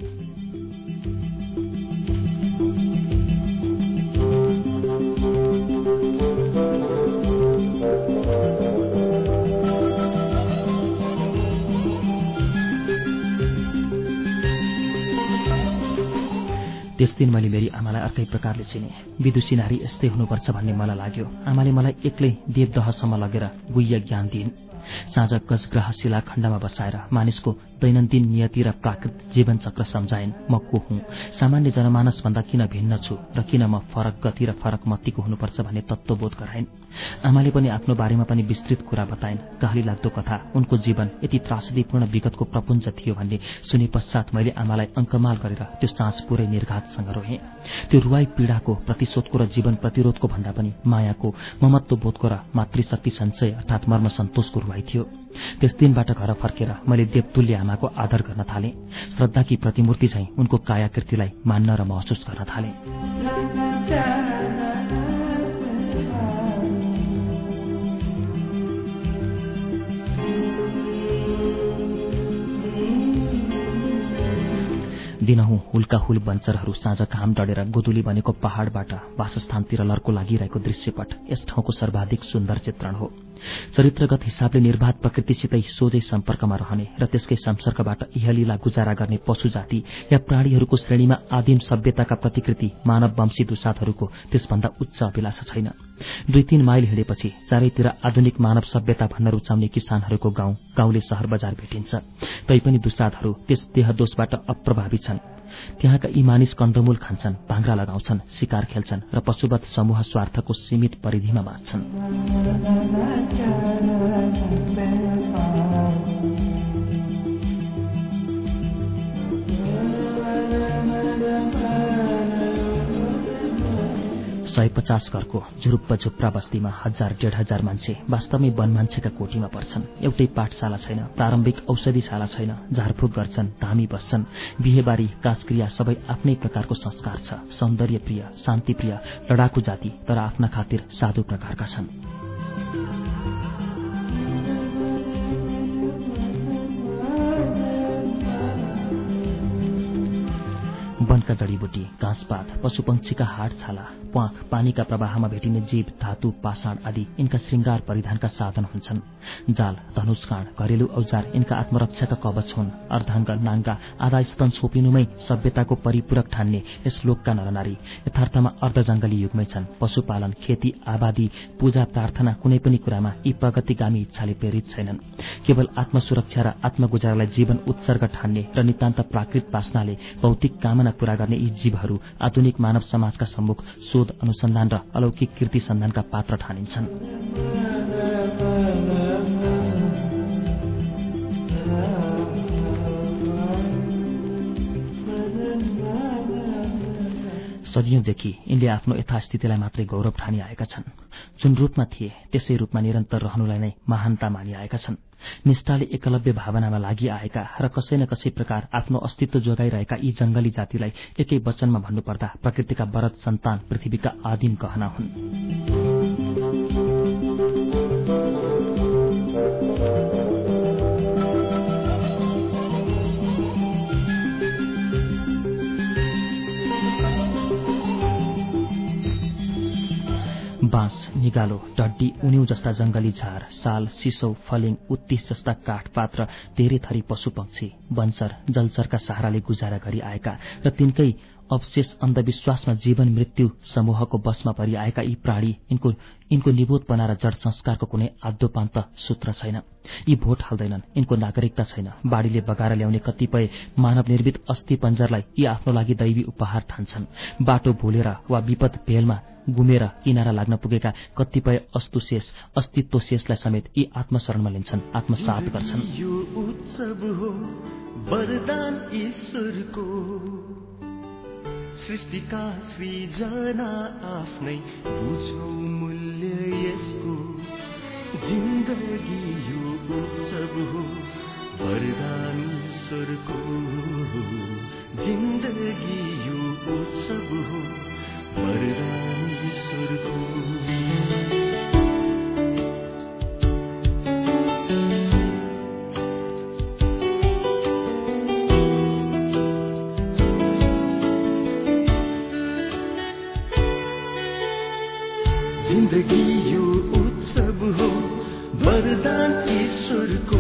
त्यस दिन मैले मेरी आमालाई अर्कै प्रकारले चिने। विदुषी नारी यस्तै हुनुपर्छ भन्ने मलाई लाग्यो। आमाले मलाई एक्लै देवदहसम्म लगेर गुह्य ज्ञान दिइन्। साँझ गजग्रह शिलाखण्डमा बसाएर मानिसको दैनन्दिन नियति र प्राकृत जीवन चक्र सम्झाइन्। म को हुँ, सामान्य जनमानसभन्दा किन भिन्न छु र किन म फरक गति र फरक मतिको हुनुपर्छ भन्ने तत्त्वबोध गराइन्। आमाले पनि आफ्नो बारेमा पनि विस्तृत कुरा बताइन्। गाली लाग्दो कथा, उनको जीवन यति त्रासदीपूर्ण विगतको प्रपुञ्ज थियो भन्ने सुने पश्चात मैले आमालाई अङ्कमाल गरेर त्यो साँझ पुरै निर्घातसँग रोएँ। त्यो रुवाई पीडाको, प्रतिशोधको र जीवन प्रतिरोधको भन्दा पनि मायाको, ममत्वबोधको र मातृशक्ति सञ्चय अर्थात् मर्म सन्तोषको रुवाई थियो। त्यस दिनबाट घर फर्केर मैले देवतुल्य आमाको आदर गर्न थालेँ। श्रद्धाकी प्रतिमूर्ति झैं उनको कायाकृतिलाई मान्न र महसुस गर्न थालेँ। दिनहुँ हुल्का हुल बन्चरहरू साँझ घाम डढेर गोदुली बनेको पहाड़बाट वासस्थानतिर लर्को लागिरहेको दृश्यपट यस ठाउँको सर्वाधिक सुन्दर चित्रण हो। चरित्रगत हिसाबले निर्वाध प्रकृतिसितै सोझै सम्पर्कमा रहने र त्यसकै संसर्गबाट इहलीला गुजारा गर्ने पशु जाति या प्राणीहरूको श्रेणीमा आदिम सभ्यताका प्रतिकृति मानव वंशी दुसाधहरूको त्यसभन्दा उच्च अभिलाषा छैन। 2-3 माइल हिँडेपछि चारैतिर आधुनिक मानव सभ्यता भन्न रुचाउने किसानहरूको गाउँ, गाउँले शहर बजार भेटिन्छ। तैपनि दुसाधहरू त्यस देहदोषबाट अप्रभावी छन्। त्यहाँका यी मानिस कन्दमूल खान्छन्, भाङ्रा लगाउँछन्, शिकार खेल्छन् र पशुवत समूह स्वार्थको सीमित परिधिमा बाँच्छन्। सय 50 घरको झुरुप्प झुप्रा बस्तीमा 1000-1500 मान्छे वास्तवमै वन मान्छेका कोटीमा पर्छन्। एउटै पाठशाला छैन, प्रारम्भिक औषधिशाला छैन। झारफुक गर्छन्, धामी बस्छन्। बिहेबारी, काजक्रिया सबै आफ्नै प्रकारको संस्कार छ। सौन्दर्यप्रिय, शान्तिप्रिय, लडाकु जाति तर आफ्ना खातिर साधु प्रकारका छन्। वनका जडीबुटी, घाँसपात, पशुपक्षीका हाड छाला, प्वाख, पानीका प्रवाहमा भेटिने जीव, धातु, पाषाण आदि यिनका श्रृंगार परिधानका साधन हुन्छन्। जाल, धनुषकाँड, घरेलु औजार यिनका आत्मरक्षाका कवच हुन्। अर्धाङ्ग, नाङ्गा, आधा स्तन छोपिनुमै सभ्यताको परिपूरक ठान्ने यस लोकका नरनारी यथार्थमा अर्धजंगली युगमै छन्। पशुपालन, खेती, आबादी, पूजा, प्रार्थना कुनै पनि कुरामा यी प्रगतिगामी इच्छाले प्रेरित छैनन्। केवल आत्मसुरक्षा र आत्मगुजारालाई जीवन उत्सर्ग ठान्ने र नितान्त प्राकृत वासनाले भौतिक कामना पूरा गर्ने यी जीवहरू आधुनिक मानव समाजका सम्मुख शोध, अनुसन्धान र अलौकिक कीर्ति सन्धानका पात्र ठानिन्छन्। सदियौंदेखि यिनले आफ्नो यथास्थितिलाई मात्रै गौरव ठानी आएका छन्। जुन रूपमा थिए त्यसै रूपमा निरन्तर रहनुलाई नै महानता मानिआएका छन्। निष्ठाले एकलव्य भावनामा लागिआएका र कसै न कसै प्रकार आफ्नो अस्तित्व जोगाइरहेका यी जंगली जातिलाई एकै वचनमा भन्नुपर्दा प्रकृतिका वरद सन्तान, पृथ्वीका आदिम गहना हुन्। बाँस, निगालो, डड्डी, उन्यु जस्ता जंगली झार, साल, सिसौ, फलिङ, उत्तिस जस्ता काठपात र धेरै थरी पशुपक्षी, वनचर, जलचरका सहाराले गुजारा गरी आएका र तिनकै अवशेष अन्धविश्वासमा जीवन मृत्यु समूहको बसमा परिआएका यी प्राणी यिनको निबोधपना र जड संस्कारको कुनै आद्योपान्त सूत्र छैन। यी भोट हाल्दैनन्, यिनको नागरिकता छैन। बाढीले बगाएर ल्याउने कतिपय मानव निर्मित अस्थि पञ्जरलाई यी आफ्नो लागि दैवी उपहार ठान्छन्। बाटो भुलेर वा विपद भेलमा गुमेर किनारा लाग्न पुगेका कतिपय अस्तित्वशेषलाई समेत यी आत्मशरणमा लिन्छन्, आत्मसात गर्छन्। यो उत्सव हो वरदान ईश्वरको, सृष्टिका सृजना आफ्नै बुझौ मूल्य यसको। जिन्दगी यो उत्सव हो वरदान ईश्वरको, जिन्दगी यो उत्सव हो वरदान ईश्वरको। जिन्दगी यो उत्सव हो वरदान ईश्वरको,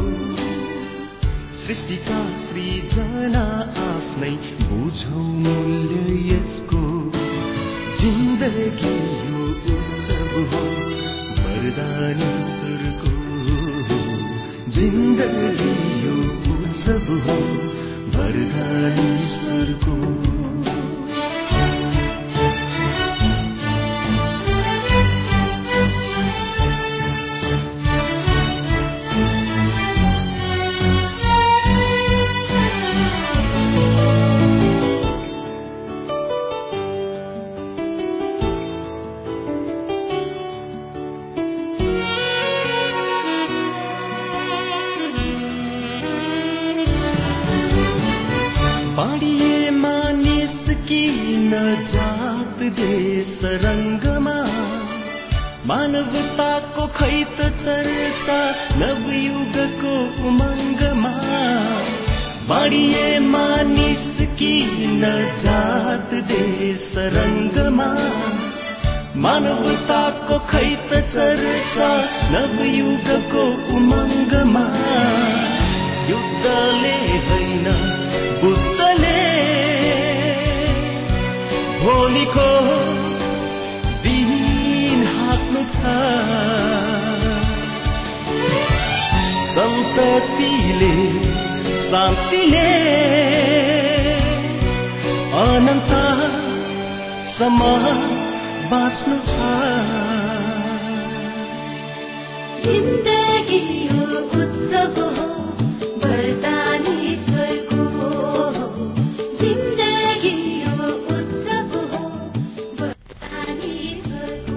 सृष्टिका सृजना आफ्नै बुझौ मूल्य यसको। जिन्दगी यो उत्सव हो वरदान ईश्वरको, जिन्दगी यो उत्सव हो वरदान ईश्वरको। बाँडिए मानिस किन जात देश रङ्गमा, मानवताको खैत चर्चा नवयुगको उमङ्गमा। बाँडिए मानिस किन जात देश रङ्गमा, मानवताको खैत चर्चा नवयुगको उमङ्गमा। युद्धले होइन बुद्धले भोलिको दिन हाँक्नु छ। सन्ततिले शान्तिले अनन्तसम्म बाँच्नु छ। जिन्दगी हो उत्सव हो वरदान ईश्वरको, जिन्दगी हो उत्सव हो वरदान ईश्वरको।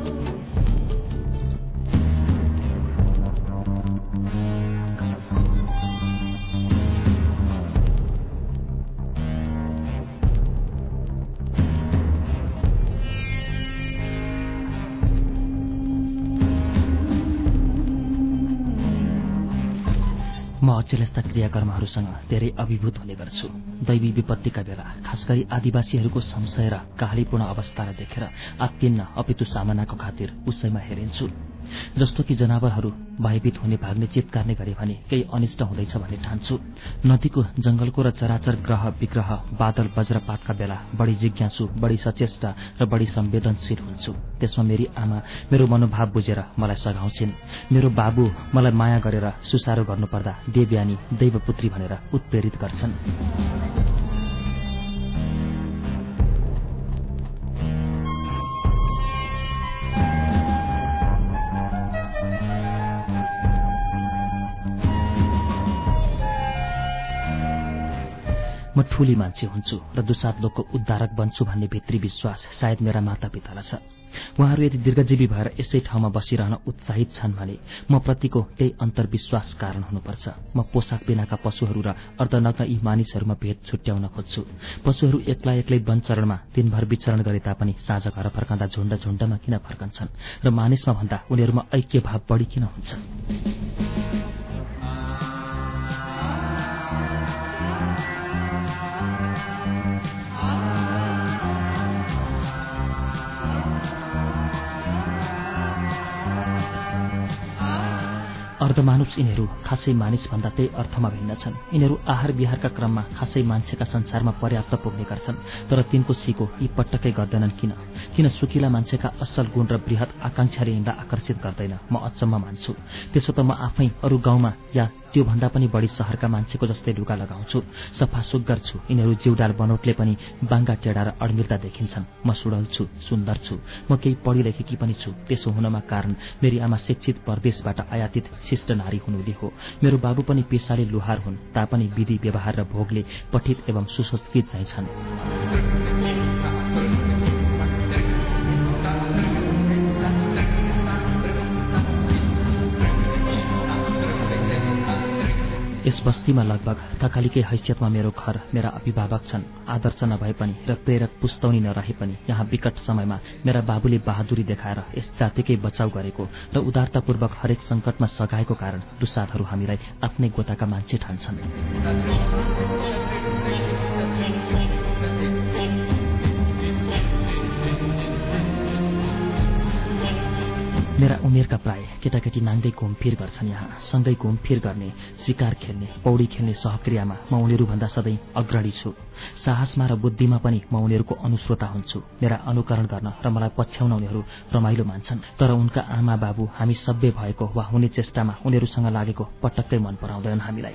म अचेल यस्ता क्रियाकर्महरूसँग धेरै अभिभूत हुने गर्छु। दैवी विपत्तिका बेला खास गरी आदिवासीहरूको संशय र कालीपूर्ण अवस्थालाई देखेर आत्तिन्न अपितु सामनाको खातिर उसैमा हेरिन्छु। जस्तो कि जनावरहरू भयभीत हुने, भाग्ने, चित्कार्ने गरे भने केही अनिष्ट हुँदैछ भन्ने ठान्छु। नदीको, जंगलको र चराचर ग्रह विग्रह, बादल वज्रपातका बेला बढी जिज्ञासु, बढी सचेष्ट र बढी संवेदनशील हुन्छु। त्यसमा मेरी आमा मेरो मनोभाव बुझेर मलाई सघाउँछिन्। मेरो बाबु मलाई माया गरेर सुसारो गर्नुपर्दा देवयानी, दैवपुत्री भनेर उत्प्रेरित गर्छन्। म ठूली मान्छे हुन्छु र दुसाध लोकको उद्धारक बन्छु भन्ने भित्री विश्वास सायद मेरा मातापितालाई छ। उहाँहरू यदि दीर्घजीवी भएर यसै ठाउँमा बसिरहन उत्साहित छन् भने म प्रतिको त्यही अन्तर्विश्वास कारण हुनुपर्छ। म पोसाक बिनाका पशुहरू र अर्धनग्न यी मानिसहरूमा भेद छुट्याउन खोज्छु। पशुहरू एक्लै एक्लै वनचरणमा दिनभर विचरण गरे तापनि साँझ घर फर्कँदा झुण्ड झुण्डमा किन फर्कन्छन् र मानिसमा भन्दा उनीहरूमा ऐक्य भाव बढी किन हुन्छ? अर्धमानुष यिनीहरू खासै मानिसभन्दा त्यही अर्थमा भिन्न छन्। यिनीहरू आहार विहारका क्रममा खासै मान्छेका संसारमा पर्याप्त पुग्ने गर्छन्, तर तिनको सिको यी पटक्कै गर्दैनन्। किन सुकिला मान्छेका असल गुण र बृहत आकांक्षाले यिनलाई आकर्षित गर्दैन? म अचम्म मान्छु। त्यसो त म आफै अरू गाउँमा या त्योभन्दा पनि बढी शहरका मान्छेको जस्तै लुगा लगाउँछु, सफा सुग्घर छु। यिनीहरू जिउडाल बनोटले पनि बाङ्गा टेढा र अड्मिर्दा देखिन्छन्। म सुडल छु, सुन्दर छु, म केही पढी लेखेकी पनि छु। त्यसो हुनमा कारण मेरी आमा शिक्षित परदेशबाट आयातित शिष्ट नारी हुनुले हो। मेरो बाबु पनि पेशाले लुहार हुन्, तापनि विधि व्यवहार र भोगले पठित एवं सुसंस्कृत चाहिँ छन्। यस बस्तीमा लगभग थकालीकै हैसियतमा मेरो घर मेरा अभिभावक छन्। आदर्श नभए पनि र प्रेरक पुस्तौनी नरहे पनि यहाँ विकट समयमा मेरा बाबुले बहादुरी देखाएर यस जातिकै बचाउ गरेको र उदारतापूर्वक हरेक संकटमा सघाएको कारण दुसाधहरू हामीलाई आफ्नै गोताका मान्छे ठान्छन्। मेरा उमेरका प्राय केटाकेटी नाङ्दै घुमफिर गर्छन्। यहाँ सँगै घुमफिर गर्ने, शिकार खेल्ने, पौडी खेल्ने सहक्रियामा म उनीहरूभन्दा सधैँ अग्रणी छु। साहसमा र बुद्धिमा पनि म उनीहरूको अनुश्रोता हुन्छु। मेरा अनुकरण गर्न र मलाई पछ्याउन उनीहरू रमाइलो मान्छन्, तर उनका आमा बाबु हामी सभ्य भएको वा हुने चेष्टामा उनीहरूसँग लागेको पटक्कै मन पराउँदैनन् हामीलाई।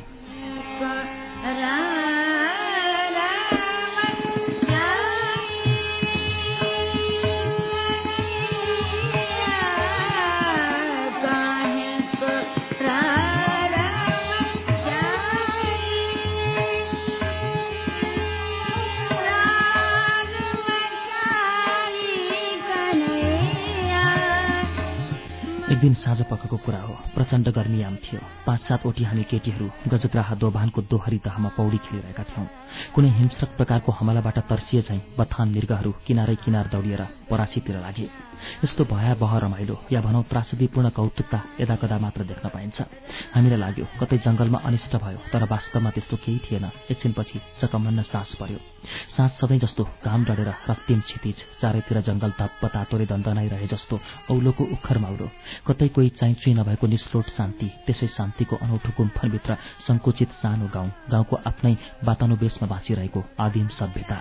एक दिन साँझ पखको कुरा हो। प्रचण्ड गर्मीयाम थियो। 5-7 ओटी हामी केटीहरू गजग्राह दोभानको दोहरी तहमा पौडी खेलिरहेका थियौं। कुनै हिंस्रक प्रकारको हमलाबाट तर्सिए झैं बथान मृगहरू किनारै किनार दौडिएर परासीतिर लागे। यस्तो भयावह रमाइलो या भनौं त्रासदीपूर्ण कौतुकता यदाकदा मात्र देख्न पाइन्छ। हामीलाई लाग्यो कतै जंगलमा अनिष्ट भयो, तर वास्तवमा त्यस्तो केही थिएन। एकछिनपछि चकमन्न सास पर्यो। साँझ सधैँ जस्तो घाम डढेर रक्तिम क्षितिज, चारैतिर जंगल धप्प तातोले दन्दनाइरहे जस्तो औलोको उखर माउरो, कतै कोही चाइचुइ नभएको निस्लोट शान्ति। त्यसै शान्तिको अनौठो गुम्फनभित्र संकुचित सानो गाउँ, गाउँको आफ्नै वातानुवेशमा बाँचिरहेको आदिम सभ्यता।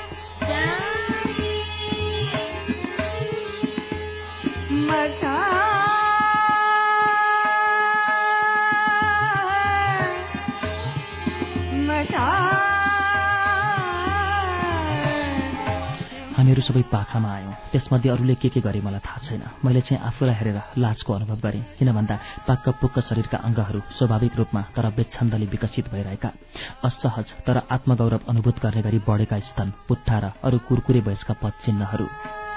हामीहरू सबै पाखामा आयौं। त्यसमध्ये अरूले के गरे मलाई थाहा छैन। मैले चाहिँ आफूलाई हेरेर लाजको अनुभव गरेँ, किन भन्दा पाक्क पुक्क शरीरका अङ्गहरू स्वाभाविक रूपमा तर बेच्छन्दले विकसित भइरहेका, असहज तर आत्मगौरव अनुभूत गर्ने गरी बढेका स्तन, पुट्ठा र अरू कुरकुरे भएका पदचिन्हहरू।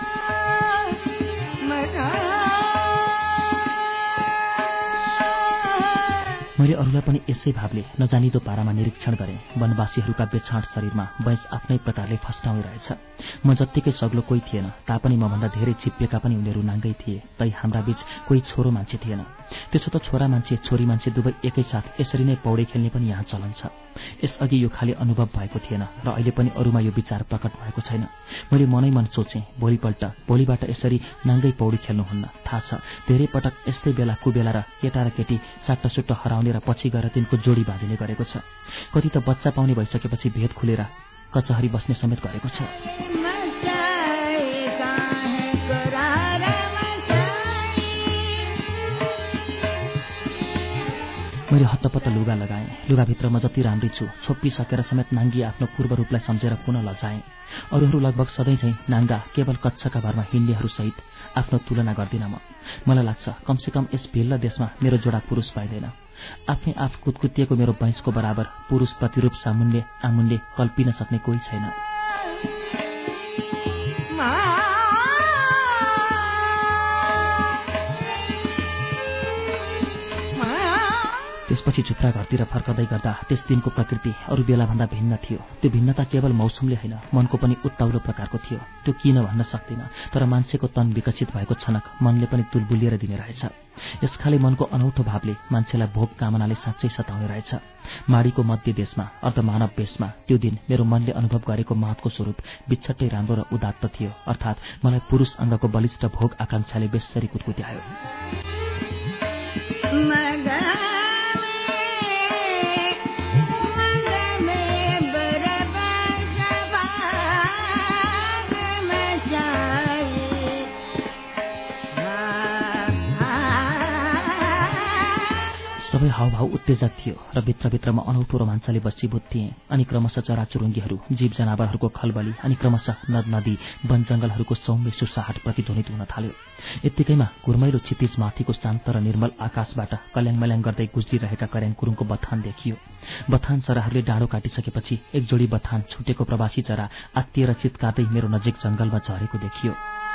मैले अरूलाई पनि यसै भावले नजानिदो पारामा निरीक्षण गरेँ। वनवासीहरूका बेछाँट शरीरमा बैंस आफ्नै प्रकारले फस्टाउँदै रहेछ। म जत्तिकै सग्लो कोही थिएन, तापनि मभन्दा धेरै छिप्पिएका पनि उनीहरू नाङ्गै थिए। तै हाम्रा बीच कोही छोरो मान्छे थिएन। त्यसो त छोरा मान्छे छोरी मान्छे दुवै एकैसाथ यसरी नै पौडी खेल्ने पनि यहाँ चलन छ। यसअघि यो खाली अनुभव भएको थिएन र अहिले पनि अरूमा यो विचार प्रकट भएको छैन। मैले मनै मन सोचेँ, भोलिबाट यसरी नाङ्गै पौडी खेल्नुहुन्न। थाहा छ, धेरै पटक यस्तै बेला कुबेला र केटा र केटी साट्टासुट्टा हराउने र पछि गएर तिनको जोडी बाँधिने गरेको छ। कति त बच्चा पाउने भइसकेपछि भेद खुलेर कचहरी बस्ने समेत गरेको छ। मैले हत्तपत्त लुगा लगाएँ। लुगाभित्र म जति राम्री छु छोप्पिसकेर समेत नाङ्गी आफ्नो पूर्व रूपलाई सम्झेर पुनः लजाएँ। अरूहरू लगभग सधैँ चाहिँ नाङ्गा केवल कच्छका भरमा हिँड्नेहरूसहित आफ्नो तुलना गर्दिन म। मलाई लाग्छ कमसेकम यस भिल्ल देशमा मेरो जोडा पुरुष पाइँदैन। आफ्नै आफ कुतकुतिएको मेरो बैंसको बराबर पुरुष प्रतिरूप सामुन्ने आमुन्ने कल्पिन सक्ने कोही छैन। त्यसपछि झुप्रा घरतिर फर्कदै गर्दा त्यस दिनको प्रकृति अरू बेलाभन्दा भिन्न थियो। त्यो भिन्नता केवल मौसमले होइन, मनको पनि उत्ताउलो प्रकारको थियो। त्यो किन भन्न सक्दिन, तर मान्छेको तन विकसित भएको छनक मनले पनि तुलबुलिएर दिने रहेछ। यसखाले मनको अनौठो भावले मान्छेलाई भोग कामनाले साँच्चै सताउने रहेछ। माडीको मध्य देशमा अर्धमानव वेशमा त्यो दिन मेरो मनले अनुभव गरेको महत्को स्वरूप बिछट्टै राम्रो र उदात्त थियो। अर्थात् मलाई पुरुष अङ्गको बलिष्ठ भोग आकांक्षाले बेसरी कुटकुट्यायो। सबै हावभाव उत्तेजक थियो र भित्रभित्रमा अनौठो रोमाञ्चले बसीभूत थिए। अनि क्रमशः चराचुरुङ्गीहरू, जीव जनावरहरूको खलबली अनि क्रमशः नदी वन जंगलहरूको सौम्य सुसाहट प्रतिध्वनित हुन थाल्यो। यत्तिकैमा घुर्मैलो क्षितिजमाथिको शान्त र निर्मल आकाशबाट कल्याङमल्याङ गर्दै गुज्रिरहेका कर्याङकुरुङको बथान देखियो। बथान चराहरूले डाँडो काटिसकेपछि एक जोडी बथान छुटेको प्रवासी चरा आत्तिएर चित्कार्दै मेरो नजिक जंगलमा झरेको देखियो।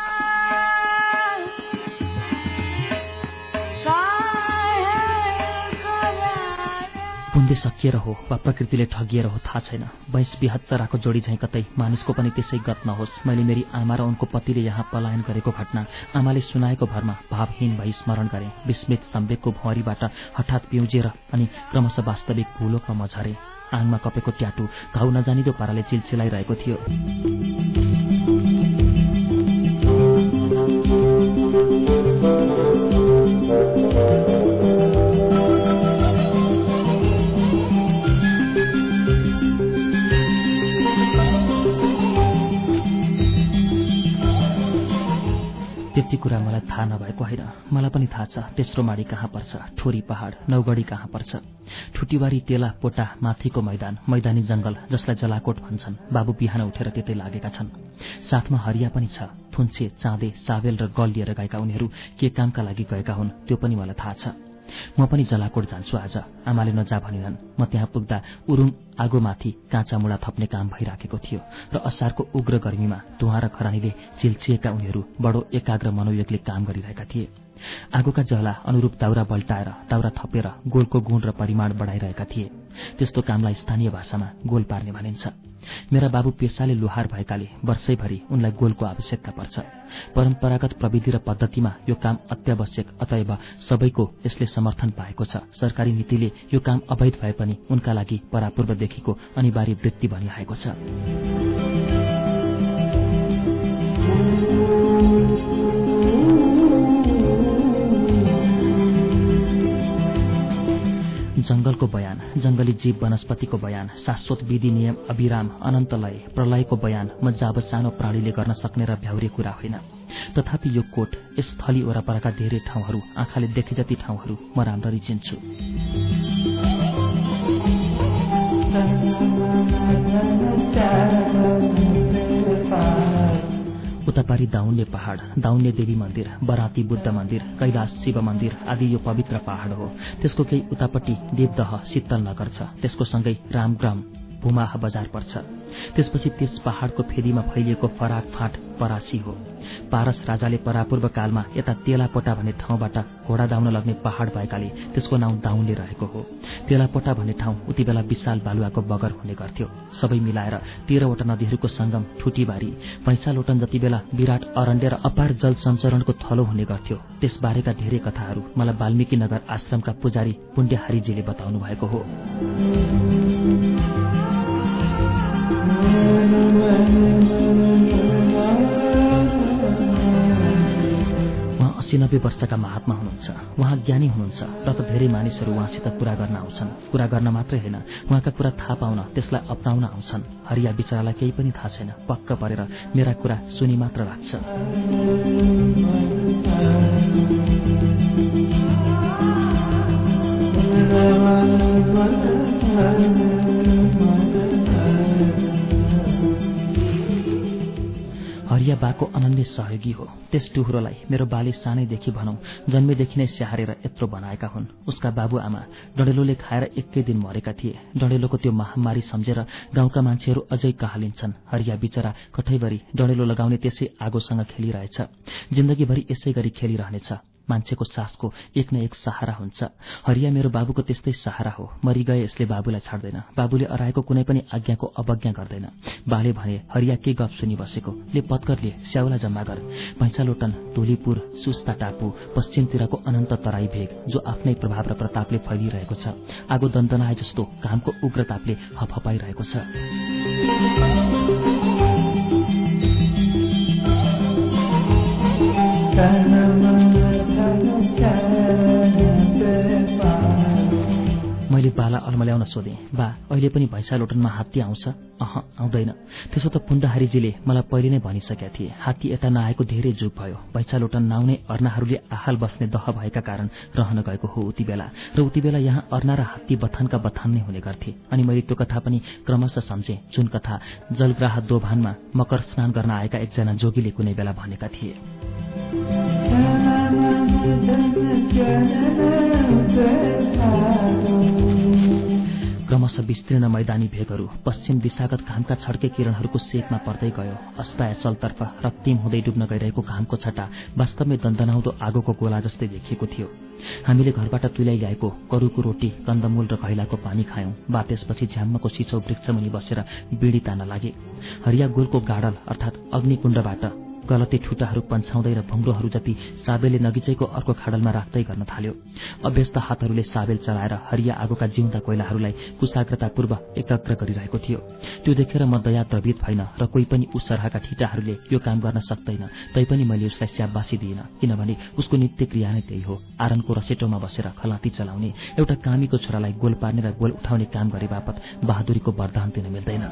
पुण्य सकिएर हो वा प्रकृतिले ठगिएर हो थाहा छैन। भैंस बिहत चराको जोडी झैं कतै मानिसको पनि त्यसै गत नहोस्। मैले मेरी आमा र उनको पतिले यहाँ पलायन गरेको घटना आमाले सुनाएको भरमा भावहीन भई स्मरण गरे। विस्मित सम्वेकको भुँरीबाट हठात पिउजेर अनि क्रमशः वास्तविक भूलोकमा म झरे। आङमा कपेको ट्याटु घाउ नजानिदो पाराले चिलचिलाइरहेको थियो। त्यति कुरा मलाई थाहा नभएको होइन। मलाई पनि थाहा छ तेस्रो माडी कहाँ पर्छ, ठोरी पहाड, नौगढी कहाँ पर्छ, ठुटीवारी, तेला, पोटा, माथिको मैदान, मैदानी जंगल जसलाई जलाकोट भन्छन्। बाबु बिहान उठेर त्यतै लागेका छन्। साथमा हरिया पनि छ। थुन्से, चाँदे, चावेल र गल लिएर गएका उनीहरू के कामका लागि गएका हुन् त्यो पनि मलाई थाहा छ। म पनि जलाकोट जान्छु आज। आमाले नजा भनिनन्। म त्यहाँ पुग्दा उरुङ आगोमाथि काँचा मुढा थप्ने काम भइराखेको थियो र असारको उग्र गर्मीमा धुवा र खरानीले चिल्चिएका उनीहरू बडो एकाग्र मनोयोगले काम गरिरहेका थिए। आगोका जहला अनुरूप दाउरा बल्टाएर, दाउरा थपेर गोलको गुण र परिमाण बढाइरहेका थिए। त्यस्तो कामलाई स्थानीय भाषामा गोल पार्ने भनिन्छ। मेरा बाबु पेसाले लोहार भएकाले वर्षैभरि उनलाई गोलको आवश्यकता पर्छ। परम्परागत प्रविधि र पद्धतिमा यो काम अत्यावश्यक, अतएव सबैको यसले समर्थन पाएको छ। सरकारी नीतिले यो काम अवैध भए पनि उनका लागि परापूर्वदेखिको अनिवार्य वृत्ति बनिआएको छ। जंगलको बयान, जंगली जीव वनस्पतिको बयान, शाश्वत विधि नियम अविराम अनन्त लय, प्रलयको बयान म जाब सानो प्राणीले गर्न सक्ने र भ्याउरे कुरा होइन। तथापि यो कोट, यस थली वरपरका धेरै ठाउँहरू, आँखाले देखे जति ठाउँहरू म राम्ररी चिन्छु। उतापारी दाउन्ने पहाड, दाउन्ने देवी मन्दिर, बराती बुद्ध मन्दिर, कैलाश शिव मन्दिर आदि यो पवित्र पहाड हो। त्यसको केही उतापट्टि देवदह शीतल नगर छ। त्यसको सँगै रामग्राम भूमाह बजार पर्छ। त्यसपछि त्यस पहाडको फेदीमा फैलिएको फराक फाँट परासी हो। पारस राजाले परापूर्व कालमा यता तेलापोटा भन्ने ठाउँबाट घोडा दाउन लग्ने पहाड भएकाले त्यसको नाउँ दाउनले रहेको हो। तेलापोटा भन्ने ठाउँ उति बेला विशाल बालुवाको बगर हुने गर्थ्यो। सबै मिलाएर 13 वटा नदीहरूको संगम ठुटीबारी, भैँसालोटन जति बेला विराट अरण्य र अपार जल सञ्चरणको थलो हुने गर्थ्यो। त्यसबारेका धेरै कथाहरू मलाई वाल्मीकि नगर आश्रमका पुजारी पुण्यहारीजीले बताउनु भएको हो। उहाँ 80-90 वर्षका महात्मा हुनुहुन्छ। उहाँ ज्ञानी हुनुहुन्छ र त धेरै मानिसहरू उहाँसित कुरा गर्न आउँछन्। कुरा गर्न मात्रै होइन, उहाँका कुरा थाहा पाउन, त्यसलाई अपनाउन आउँछन्। हरिया बिचरालाई केही पनि थाहा छैन। पक्क परेर मेरा कुरा सुनि मात्र राख्छ। हरिया बाको अनन्य सहयोगी हो। त्यस टुहुरोलाई मेरो बाले सानैदेखि भनौं जन्मेदेखि नै स्याहारेर यत्रो बनाएका हुन्। उसका बाबुआमा डडेलोले खाएर एकै दिन मरेका थिए। डडेलोको त्यो महामारी सम्झेर गाउँका मान्छेहरू अझै कहालिन्छन्। हरिया बिचरा कठैभरि डडेलो लगाउने त्यसै आगोसँग खेलिरहेछ। जिन्दगीभरि यसै गरी खेलिरहनेछ। मान्छेको सासको एक न एक सहारा हुन्छ। हरिया मेरो बाबुको त्यस्तै सहारा हो। मरिगए यसले बाबुलाई छाड्दैन। बाबुले अराएको कुनै पनि आज्ञाको अवज्ञा गर्दैन। बाले भने, हरिया के गफ सुनि बसेको, ले पत्करले स्याउला जम्मा गर। भैँसालोटन, धुलीपुर, सुस्ता टापु, पश्चिमतिरको अनन्त तराई भेग जो आफ्नै प्रभाव र प्रतापले फैलिरहेको छ। आगो दन्दनाए जस्तो घामको उग्रतापले हपहपाइरहेको छ। मैले बाला अल्मल्याउन सोधेँ, बा अहिले पनि भैँसा लोटनमा हात्ती आउँछ? आउँदैन। त्यसो त पुण्डहारीजीले मलाई पहिले नै भनिसकेका थिए, हात्ती यता नआएको धेरै जुग भयो। भैँसा लोटन नआउने अर्नाहरूले आहाल बस्ने दह भएका कारण रहन गएको हो उति बेला, र उति बेला यहाँ अर्ना र हात्ती बथानका बथान नै हुने गर्थे। अनि मैले त्यो कथा पनि क्रमशः सम्झेँ, जुन कथा जलग्राह दोभानमा मकर स्नान गर्न आएका एकजना जोगीले कुनै बेला भनेका थिए। क्रमशः विस्तीर्ण मैदानी भेगहरू पश्चिम दिशागत घामका छड्के किरणहरूको सेकमा पर्दै गयो। अस्तायचलतर्फ रक्तिम हुँदै डुब्न गइरहेको घामको छटा वास्तवमै दन्दनाउँदो आगोको गोला जस्तै देखिएको थियो। हामीले घरबाट तुल्याइ ल्याएको करूको रोटी, कन्दमूल र घैलाको पानी खायौं। बा त्यसपछि झ्याम्मको सिछौ वृक्षमुनि बसेर बीडी तान्न लागे। हरिया गोलको गाडल अर्थात् अग्निकुण्डबाट गलती ठुटाहरू पन्छाउँदै र भुङ्रोहरू जति साबेलले नगिचैको अर्को खाडलमा राख्दै गर्न थाल्यो। अभ्यस्त हातहरूले साबेल चलाएर हरिया आगोका जिउँदा कोइलाहरूलाई कुशाग्रतापूर्वक एकाग्र गरिरहेको थियो। त्यो देखेर म दया द्रवित भइन र कोही पनि उसरहाका ठिटाहरूले यो काम गर्न सक्दैन, तैपनि मैले उसलाई स्याबासी दिइन, किनभने उसको नित्य क्रिया नै त्यही हो। आरनको रसेटोमा बसेर खलाती चलाउने, एउटा कामीको छोरालाई गोल पार्ने र गोल उठाउने काम गरे बापत बहादुरीको वरदान दिन मिल्दैन।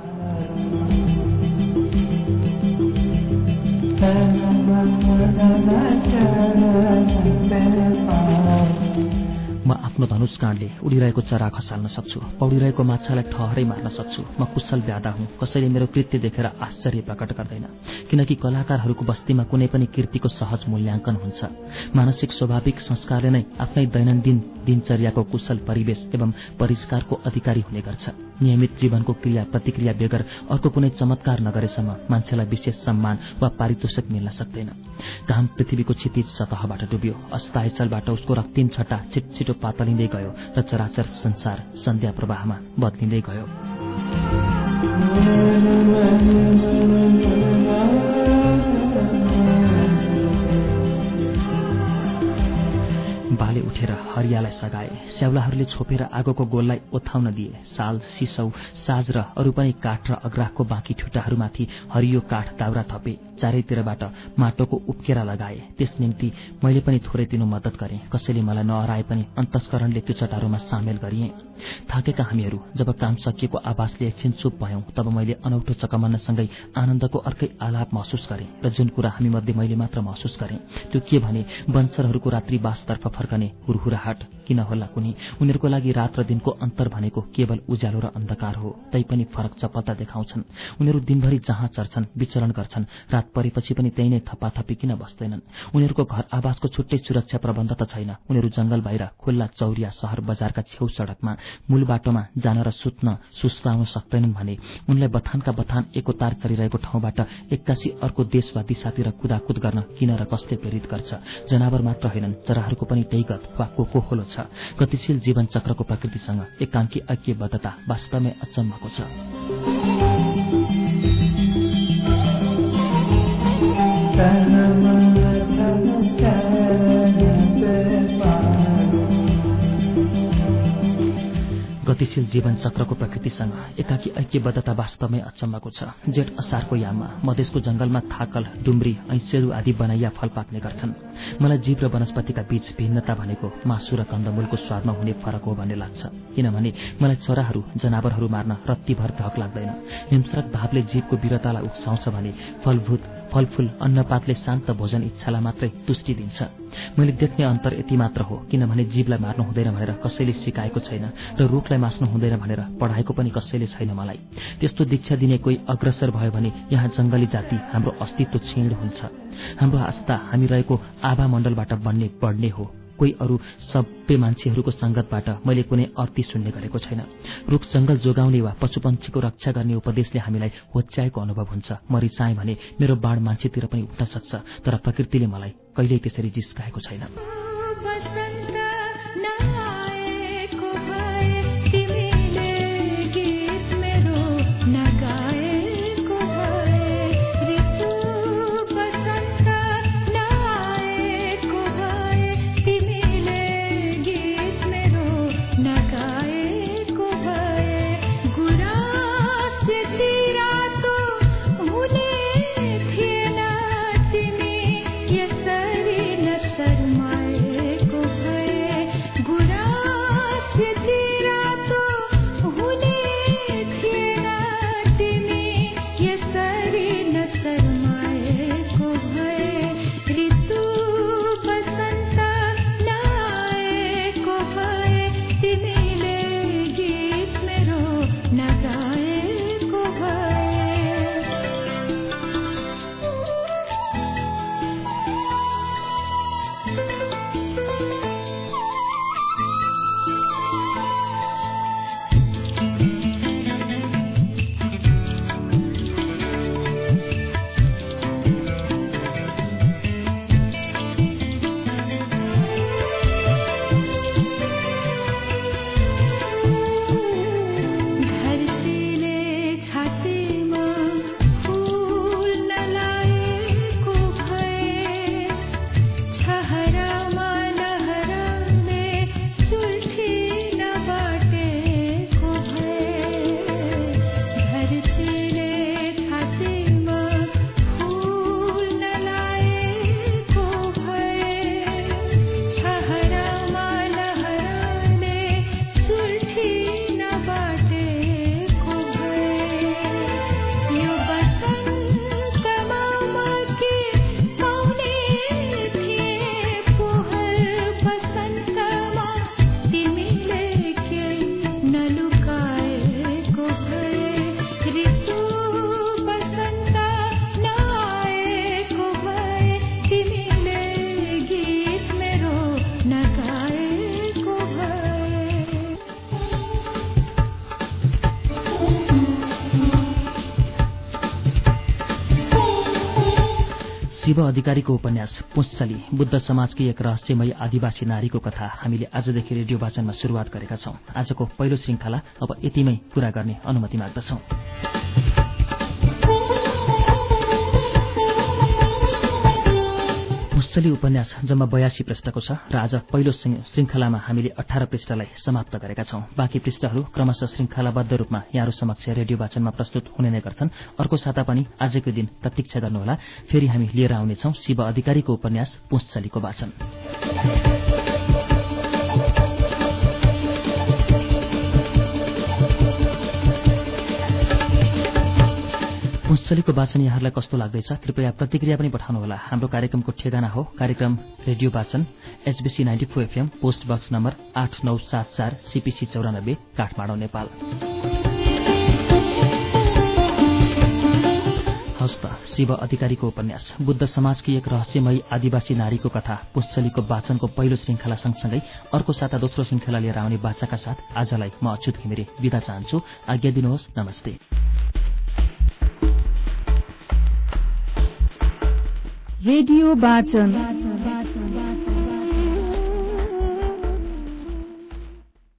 म आफ्नो धनुष काँडले उडिरहेको चरा खसाल्न सक्छु, पौडिरहेको माछालाई ठहरै मार्न सक्छु। म कुशल व्यादा हुँ, कसैले मेरो कृत्य देखेर आश्चर्य प्रकट गर्दैन, किनकि कलाकारहरूको बस्तीमा कुनै पनि कृतिको सहज मूल्याङ्कन हुन्छ। मानसिक स्वाभाविक संस्कारले नै आफ्नै दैनन्दिन दिनचर्याको कुशल परिवेश एवं परिष्कारको अधिकारी हुने गर्छ। नियमित जीवनको क्रिया प्रतिक्रिया बेगर अर्को कुनै चमत्कार नगरेसम्म मान्छेलाई विशेष सम्मान वा पारितोषिक मिल्न सक्दैन। घाम पृथ्वीको क्षितिज सतहबाट डुब्यो। अस्तायचलबाट उसको रक्तिम छटा छिटछिटो पातलिँदै गयो र चराचर संसार सन्ध्या प्रवाहमा बदलिँदै गयो। बाले उठेर हरियालाई सगाए। स्याउलाहरूले छोपेर आगोको गोललाई ओथाउन दिए। साल, सिसौ, साज र अरू पनि काठ र अग्राहको बाँकी ठुटाहरूमाथि हरियो काठ दाउरा थपे। चारैतिरबाट माटोको उप्केरा लगाए। त्यस निम्ति मैले पनि थोरै तिनो मद्दत गरेँ। कसैले मलाई नहराए पनि अन्तस्करणले त्यो चटारोमा सामेल गरिएँ। थाकेका हामीहरू जब काम सकिएको आवासले एकछिन चुप भयौं, तब मैले अनौठो चकमन्नसँगै आनन्दको अर्कै आलाप महसुस गरेँ। र जुन कुरा हामी मध्ये मैले मात्र महसुस गरेँ त्यो के भने वंशरहरूको रात्रिवासतर्फ फर्कने हुरहुराहट। किन होला कुनी, उनीहरूको लागि रात र दिनको अन्तर भनेको केवल उज्यालो र अन्धकार हो। तैपनि फरक चपलता देखाउँछन्। उनीहरू दिनभरि जहाँ चर्छन्, विचरण गर्छन्, रात परेपछि पनि त्यही नै थपाथपी किन बस्दैनन्? उनीहरूको घर आवासको छुट्टै सुरक्षा प्रबन्ध त छैन। उनीहरू जंगल बाहिर खुल्ला चौरिया शहर बजारका छेउ सड़कमा मूल बाटोमा जान र सुस्ताउन सक्दैनन् भने उनलाई बथानका बथान एकोतार चलिरहेको ठाउँबाट एक्कासी अर्को देश वा दिशातिर कुदाकुद गर्न किन र कसले प्रेरित गर्छ? जनावर मात्र होइनन्, चराहरूको पनि त्यही गत वा कोकोहोलो छ। गतिशील जीवन चक्रको प्रकृतिसँग एकांकी ऐक्यबद्धता वास्तवमै अचम्मको छ। गतिशील जीवन चक्रको प्रकृतिसँग एकाकी ऐक्यबद्धता वास्तवमै अचम्मको छ। जेठ असारको याममा मधेसको जंगलमा थाकल, डुम्री, ऐसेलु आदि बनैया फल पाक्ने गर्छन्। मलाई जीव र वनस्पतिका बीच भिन्नता भनेको मासु र कन्दमूलको स्वादमा हुने फरक हो भन्ने लाग्छ। किनभने मलाई चराहरू, जनावरहरू मार्न रत्तीभर धक लाग्दैन। हिंस्रक भावले जीवको वीरतालाई उक्साउँछ भने फलफूल, अन्नपातले शान्त भोजन इच्छालाई मात्रै तुष्टि दिन्छ। मैले देख्ने अन्तर यति मात्र हो, किनभने जीवलाई मार्नु हुँदैन भनेर कसैले सिकाएको छैन र रुखलाई मास्नु हुँदैन भनेर पढाएको पनि कसैले छैन मलाई। त्यस्तो दीक्षा दिने कोही अग्रसर भयो भने यहाँ जंगली जाति हाम्रो अस्तित्व क्षीण हुन्छ। हाम्रो आस्था हामी रहेको आभा मण्डलबाट बढ्ने हो। कोही अरू सभ्य मान्छेहरूको संगतबाट मैले कुनै अर्थी सुन्ने गरेको छैन। रुख जंगल जोगाउने वा पशुपन्छीको रक्षा गर्ने उपदेशले हामीलाई होच्याएको अनुभव हुन्छ। म रिसाएँ भने मेरो बाण मान्छेतिर पनि उठ्न सक्छ, तर प्रकृतिले मलाई कहिल्यै त्यसरी जिस्काएको छैन। यसरी नशर्माए शिव अधिकारीको उपन्यास पुंचली बुद्ध समाजकी एक रहस्यमयी आदिवासी नारीको कथा हामीले आजदेखि रेडियो वाचनमा शुरूआत गरेका छौं। आजको पहिलो श्रृंखला अब यतिमै पूरा गर्ने अनुमति माग्दछौं। पुंचली उपन्यास जम्मा 82 पृष्ठको छ र आज पहिलो श्रृंखलामा हामीले 18 पृष्ठलाई समाप्त गरेका छौं। बाँकी पृष्ठहरू क्रमशः श्रृंखलाबद्ध रूपमा यहाँहरू समक्ष रेडियो वाचनमा प्रस्तुत हुने नै गर्छन्। अर्को साता पनि आजकै दिन प्रतीक्षा गर्नुहोला। फेरि हामी लिएर आउनेछौं शिव अधिकारीको उपन्यास पुंचलीको वाचन। पुंचलीको वाचन यहाँहरूलाई कस्तो लाग्दैछ कृपया प्रतिक्रिया पनि पठाउनुहोला। हाम्रो कार्यक्रमको ठेगाना हो कार्यक्रम रेडियो वाचन HBC 94 FM post box number 8974 CPC 94 Kathmandu Nepal. हवस् त शिव अधिकारीको उपन्यास बुद्ध समाजकी एक रहस्यमयी आदिवासी नारीको कथा पुंचलीको वाचनको पहिलो श्रृंखला सँगसँगै अर्को साता दोस्रो श्रृंखला लिएर आउने बाचाका साथ आजलाई म अच्युत घिमिरे बिदा चाहन्छु। आज्ञा दिनुहोस्। नमस्ते। रेडियो वाचन